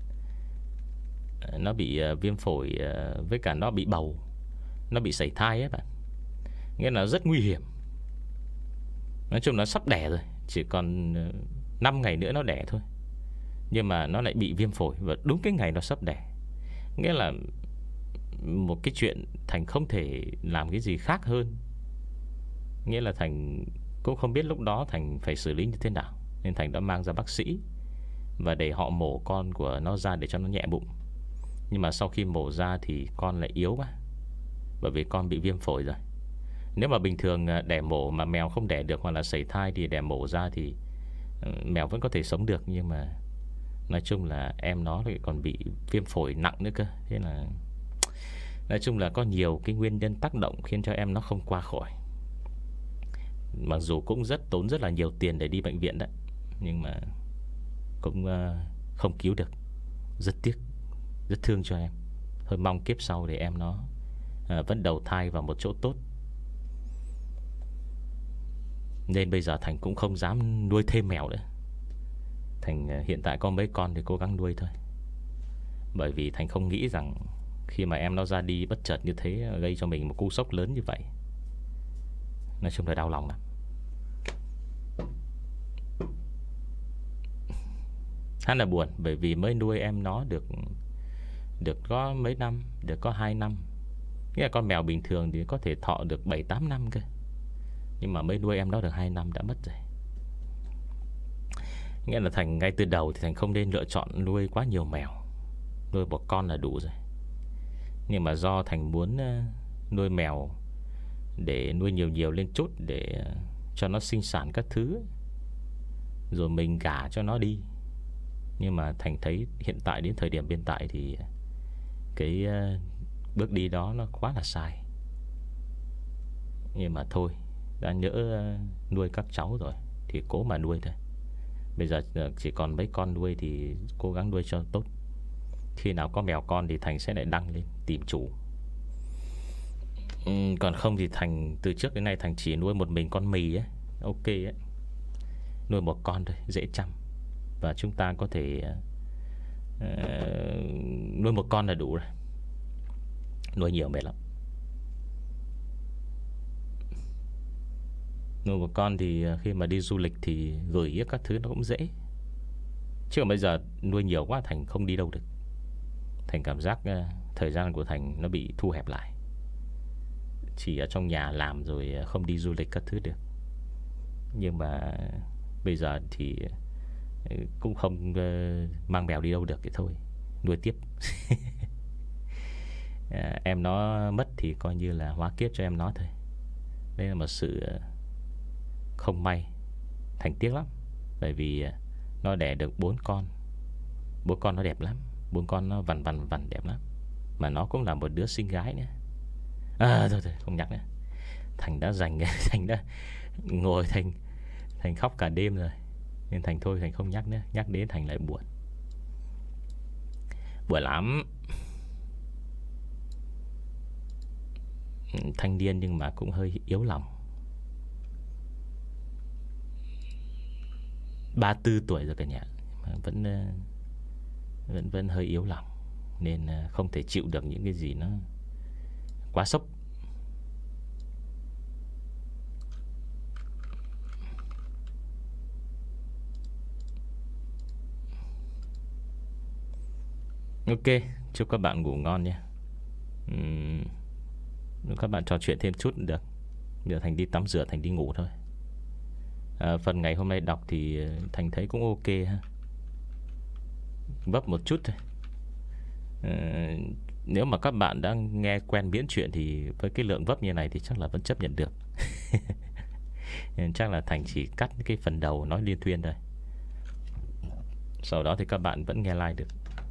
À, nó bị uh, viêm phổi uh, với cả nó bị bầu. Nó bị sảy thai ấy bạn. Nghĩa là rất nguy hiểm. Nói chung nó sắp đẻ rồi, chỉ còn uh, năm ngày nữa nó đẻ thôi. Nhưng mà nó lại bị viêm phổi và đúng cái ngày nó sắp đẻ. Nghĩa là một cái chuyện Thành không thể làm cái gì khác hơn. Nghĩa là Thành cũng không biết lúc đó Thành phải xử lý như thế nào. Nên Thành đã mang ra bác sĩ và để họ mổ con của nó ra để cho nó nhẹ bụng. Nhưng mà sau khi mổ ra thì con lại yếu quá, bởi vì con bị viêm phổi rồi. Nếu mà bình thường đẻ mổ mà mèo không đẻ được hoặc là sảy thai thì đẻ mổ ra thì mèo vẫn có thể sống được. Nhưng mà nói chung là em nó lại còn bị viêm phổi nặng nữa cơ. Thế là nói chung là có nhiều cái nguyên nhân tác động khiến cho em nó không qua khỏi. Mặc dù cũng rất tốn rất là nhiều tiền để đi bệnh viện đấy, nhưng mà cũng uh, không cứu được. Rất tiếc, rất thương cho em. Thôi mong kiếp sau để em nó uh, vẫn đầu thai vào một chỗ tốt. Nên bây giờ Thành cũng không dám nuôi thêm mèo nữa. Thành uh, hiện tại có mấy con thì cố gắng nuôi thôi. Bởi vì Thành không nghĩ rằng khi mà em nó ra đi bất chợt như thế, gây cho mình một cú sốc lớn như vậy. Nói chung là đau lòng lắm. Hắn là buồn bởi vì mới nuôi em nó được Được có mấy năm, được có hai năm. Nghĩa là con mèo bình thường thì có thể thọ được bảy tám năm cơ. Nhưng mà mới nuôi em nó được hai năm đã mất rồi. Nghĩa là Thành ngay từ đầu thì Thành không nên lựa chọn nuôi quá nhiều mèo. Nuôi một con là đủ rồi. Nhưng mà do Thành muốn nuôi mèo để nuôi nhiều nhiều lên chút, để cho nó sinh sản các thứ, rồi mình gả cho nó đi. Nhưng mà Thành thấy hiện tại đến thời điểm hiện tại thì cái bước đi đó nó quá là sai. Nhưng mà thôi, đã nhỡ nuôi các cháu rồi thì cố mà nuôi thôi. Bây giờ chỉ còn mấy con nuôi thì cố gắng nuôi cho tốt. Khi nào có mèo con thì Thành sẽ lại đăng lên tìm chủ. ừ, Còn không thì Thành từ trước đến nay Thành chỉ nuôi một mình con mì ấy. Ok ấy. Nuôi một con thôi, dễ chăm. Và chúng ta có thể uh, nuôi một con là đủ rồi. Nuôi nhiều mệt lắm. Nuôi một con thì khi mà đi du lịch thì gửi các thứ nó cũng dễ. Chứ còn bây giờ nuôi nhiều quá Thành không đi đâu được. Thành cảm giác uh, thời gian của Thành nó bị thu hẹp lại. chỉ ở trong nhà làm rồi không đi du lịch các thứ được. Nhưng mà bây giờ thì cũng không mang mèo đi đâu được thì thôi, nuôi tiếp. à, Em nó mất thì coi như là hóa kiếp cho em nó thôi. Đây là một sự không may, Thành tiếc lắm. Bởi vì nó đẻ được bốn con. Bốn con nó đẹp lắm, bốn con nó vằn vằn vằn đẹp lắm. Mà nó cũng là một đứa xinh gái nữa. À thôi thôi không nhắc nữa. Thành đã dành Thành đã ngồi Thành Thành khóc cả đêm rồi. Nên Thành thôi Thành không nhắc nữa. Nhắc đến Thành lại buồn. Buồn lắm. Thanh niên nhưng mà cũng hơi yếu lòng. Ba mươi tư tuổi rồi cả nhà, mà vẫn Vẫn vẫn hơi yếu lòng. Nên không thể chịu được những cái gì nó quá sốc. Ok, chúc các bạn ngủ ngon nhé. uhm, Nếu các bạn trò chuyện thêm chút cũng được. Giờ Thành đi tắm rửa, Thành đi ngủ thôi. à, Phần ngày hôm nay đọc thì Thành thấy cũng ok ha. Vấp một chút thôi. à, Nếu mà các bạn đã nghe quen miễn chuyện thì với cái lượng vấp như này thì chắc là vẫn chấp nhận được. Nên chắc là Thành chỉ cắt cái phần đầu nói liên thuyên thôi. Sau đó thì các bạn vẫn nghe like được.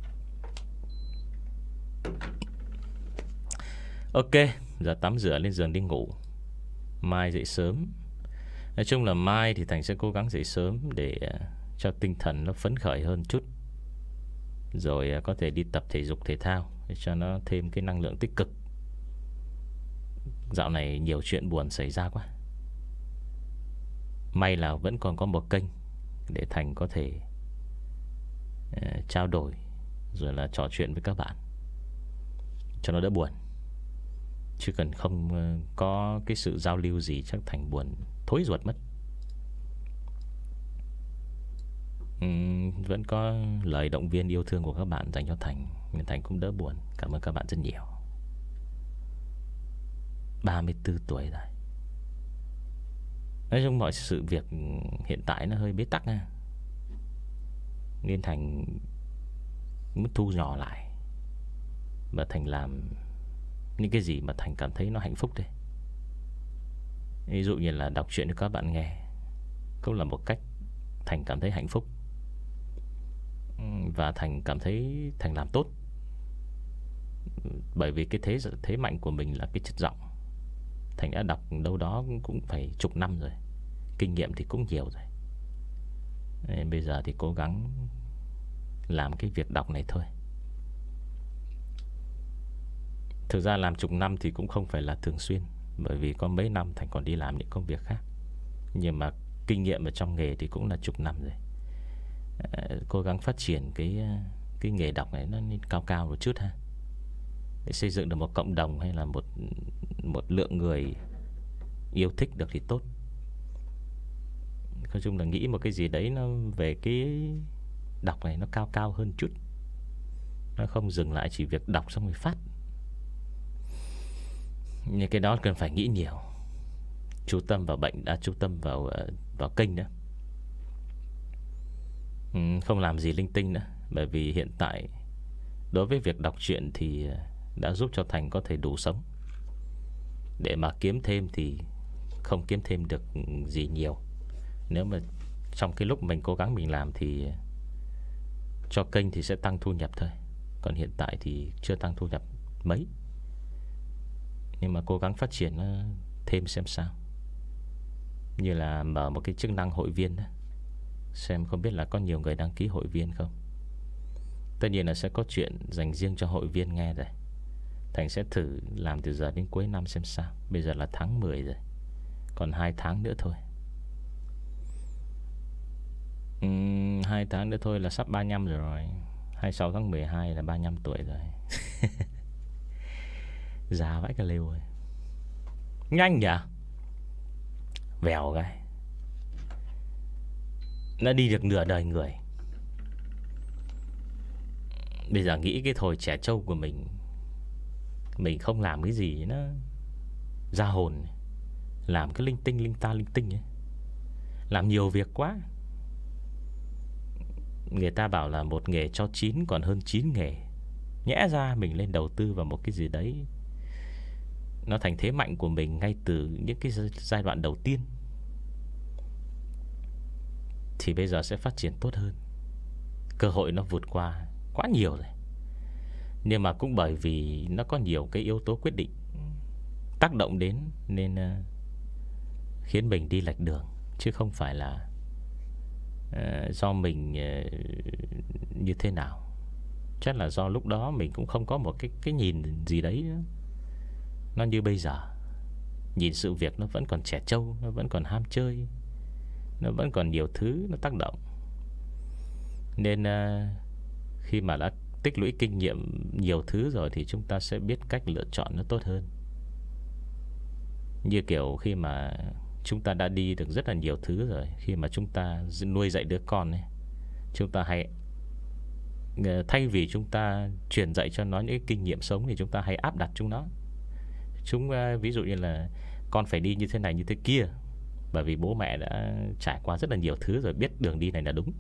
Ok, giờ tắm rửa lên giường đi ngủ. Mai dậy sớm. Nói chung là mai thì Thành sẽ cố gắng dậy sớm để cho tinh thần nó phấn khởi hơn chút. Rồi có thể đi tập thể dục thể thao để cho nó thêm cái năng lượng tích cực. Dạo này nhiều chuyện buồn xảy ra quá. May là vẫn còn có một kênh để Thành có thể uh, trao đổi rồi là trò chuyện với các bạn cho nó đỡ buồn. Chứ cần không uh, có cái sự giao lưu gì chắc Thành buồn thối ruột mất. uhm, Vẫn có lời động viên yêu thương của các bạn dành cho Thành nên Thành cũng đỡ buồn. Cảm ơn các bạn rất nhiều. Ba mươi tư tuổi rồi. Nói chung mọi sự việc hiện tại nó hơi bế tắc nha. Nên Thành muốn thu nhỏ lại và Thành làm những cái gì mà Thành cảm thấy nó hạnh phúc đấy. Ví dụ như là đọc truyện cho các bạn nghe cũng là một cách Thành cảm thấy hạnh phúc. Và Thành cảm thấy Thành làm tốt. Bởi vì cái thế thế mạnh của mình là cái chất giọng. Thành đã đọc đâu đó cũng phải chục năm rồi, kinh nghiệm thì cũng nhiều rồi. Nên bây giờ thì cố gắng làm cái việc đọc này thôi. Thực ra làm chục năm thì cũng không phải là thường xuyên, bởi vì có mấy năm Thành còn đi làm những công việc khác. Nhưng mà kinh nghiệm ở trong nghề thì cũng là chục năm rồi. à, Cố gắng phát triển cái cái nghề đọc này nó lên cao cao một chút ha, để xây dựng được một cộng đồng hay là một một lượng người yêu thích được thì tốt. Nói chung là nghĩ một cái gì đấy nó về cái đọc này nó cao cao hơn chút. Nó không dừng lại chỉ việc đọc xong rồi phát. Nhưng cái đó cần phải nghĩ nhiều. Chú tâm vào bệnh đã chú tâm vào vào kênh nữa. ừ, Không làm gì linh tinh nữa. Bởi vì hiện tại đối với việc đọc truyện thì đã giúp cho Thành có thể đủ sống. Để mà kiếm thêm thì không kiếm thêm được gì nhiều. Nếu mà trong cái lúc mình cố gắng mình làm thì cho kênh thì sẽ tăng thu nhập thôi. Còn hiện tại thì chưa tăng thu nhập mấy. Nhưng mà cố gắng phát triển thêm xem sao. Như là mở một cái chức năng hội viên đó. Xem không biết là có nhiều người đăng ký hội viên không. Tất nhiên là sẽ có chuyện dành riêng cho hội viên nghe rồi. Thành sẽ thử làm từ giờ đến cuối năm xem sao. Bây giờ là tháng mười rồi, còn hai tháng nữa thôi. uhm, hai tháng nữa thôi là sắp ba mươi lăm rồi. Hai mươi sáu tháng mười hai là ba mươi lăm tuổi rồi. Già vãi cả lều rồi. Nhanh nhỉ. Vèo cái đã đi được nửa đời người. Bây giờ nghĩ cái thời trẻ trâu của mình, mình không làm cái gì nó ra hồn, làm cái linh tinh linh ta linh tinh ấy, làm nhiều việc quá. Người ta bảo là một nghề cho chín còn hơn chín nghề. Nhẽ ra mình lên đầu tư vào một cái gì đấy nó thành thế mạnh của mình ngay từ những cái giai đoạn đầu tiên, thì bây giờ sẽ phát triển tốt hơn. Cơ hội nó vượt qua quá nhiều rồi. Nhưng mà cũng bởi vì nó có nhiều cái yếu tố quyết định tác động đến, nên uh, khiến mình đi lệch đường. Chứ không phải là uh, do mình uh, như thế nào. Chắc là do lúc đó mình cũng không có một cái, cái nhìn gì đấy nữa. Nó như bây giờ, nhìn sự việc nó vẫn còn trẻ trâu, nó vẫn còn ham chơi, nó vẫn còn nhiều thứ nó tác động. Nên uh, khi mà đã tích lũy kinh nghiệm nhiều thứ rồi thì chúng ta sẽ biết cách lựa chọn nó tốt hơn. Như kiểu khi mà chúng ta đã đi được rất là nhiều thứ rồi, khi mà chúng ta nuôi dạy đứa con ấy, chúng ta hay thay vì chúng ta truyền dạy cho nó những kinh nghiệm sống thì chúng ta hay áp đặt chúng nó. Chúng ví dụ như là con phải đi như thế này như thế kia, bởi vì bố mẹ đã trải qua rất là nhiều thứ rồi, biết đường đi này là đúng.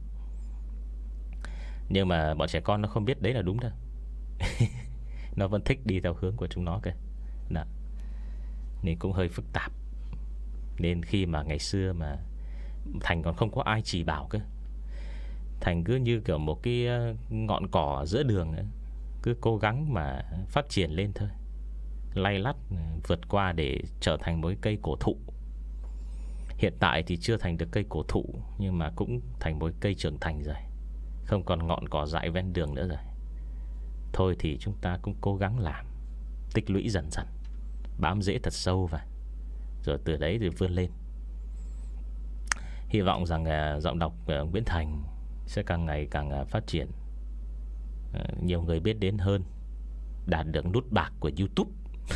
Nhưng mà bọn trẻ con nó không biết đấy là đúng đâu. Nó vẫn thích đi theo hướng của chúng nó kìa. Đó. Nên cũng hơi phức tạp. Nên khi mà ngày xưa mà Thành còn không có ai chỉ bảo cơ, Thành cứ như kiểu một cái ngọn cỏ ở giữa đường ấy, cứ cố gắng mà phát triển lên thôi, lay lắt vượt qua để trở thành một cái cây cổ thụ. Hiện tại thì chưa thành được cây cổ thụ, nhưng mà cũng thành một cây trưởng thành rồi, không còn ngọn cỏ dại ven đường nữa rồi. Thôi thì chúng ta cũng cố gắng làm, tích lũy dần dần, bám rễ thật sâu vào, rồi từ đấy thì vươn lên. Hy vọng rằng uh, giọng đọc uh, Nguyễn Thành sẽ càng ngày càng uh, phát triển, uh, nhiều người biết đến hơn, đạt được nút bạc của YouTube.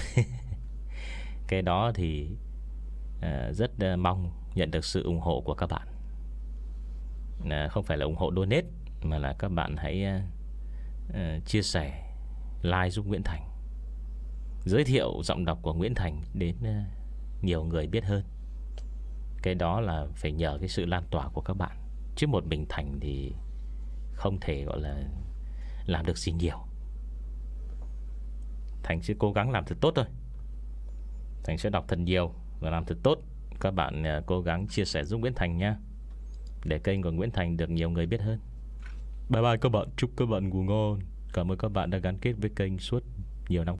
Cái đó thì uh, rất uh, mong nhận được sự ủng hộ của các bạn. uh, Không phải là ủng hộ donate, mà là các bạn hãy uh, uh, chia sẻ, like giúp Nguyễn Thành, giới thiệu giọng đọc của Nguyễn Thành đến uh, nhiều người biết hơn. Cái đó là phải nhờ cái sự lan tỏa của các bạn, chứ một mình Thành thì không thể gọi là làm được gì nhiều. Thành sẽ cố gắng làm thật tốt thôi. Thành sẽ đọc thật nhiều và làm thật tốt. Các bạn uh, cố gắng chia sẻ giúp Nguyễn Thành nha, để kênh của Nguyễn Thành được nhiều người biết hơn. Bye bye các bạn, chúc các bạn ngủ ngon. Cảm ơn các bạn đã gắn kết với kênh suốt nhiều năm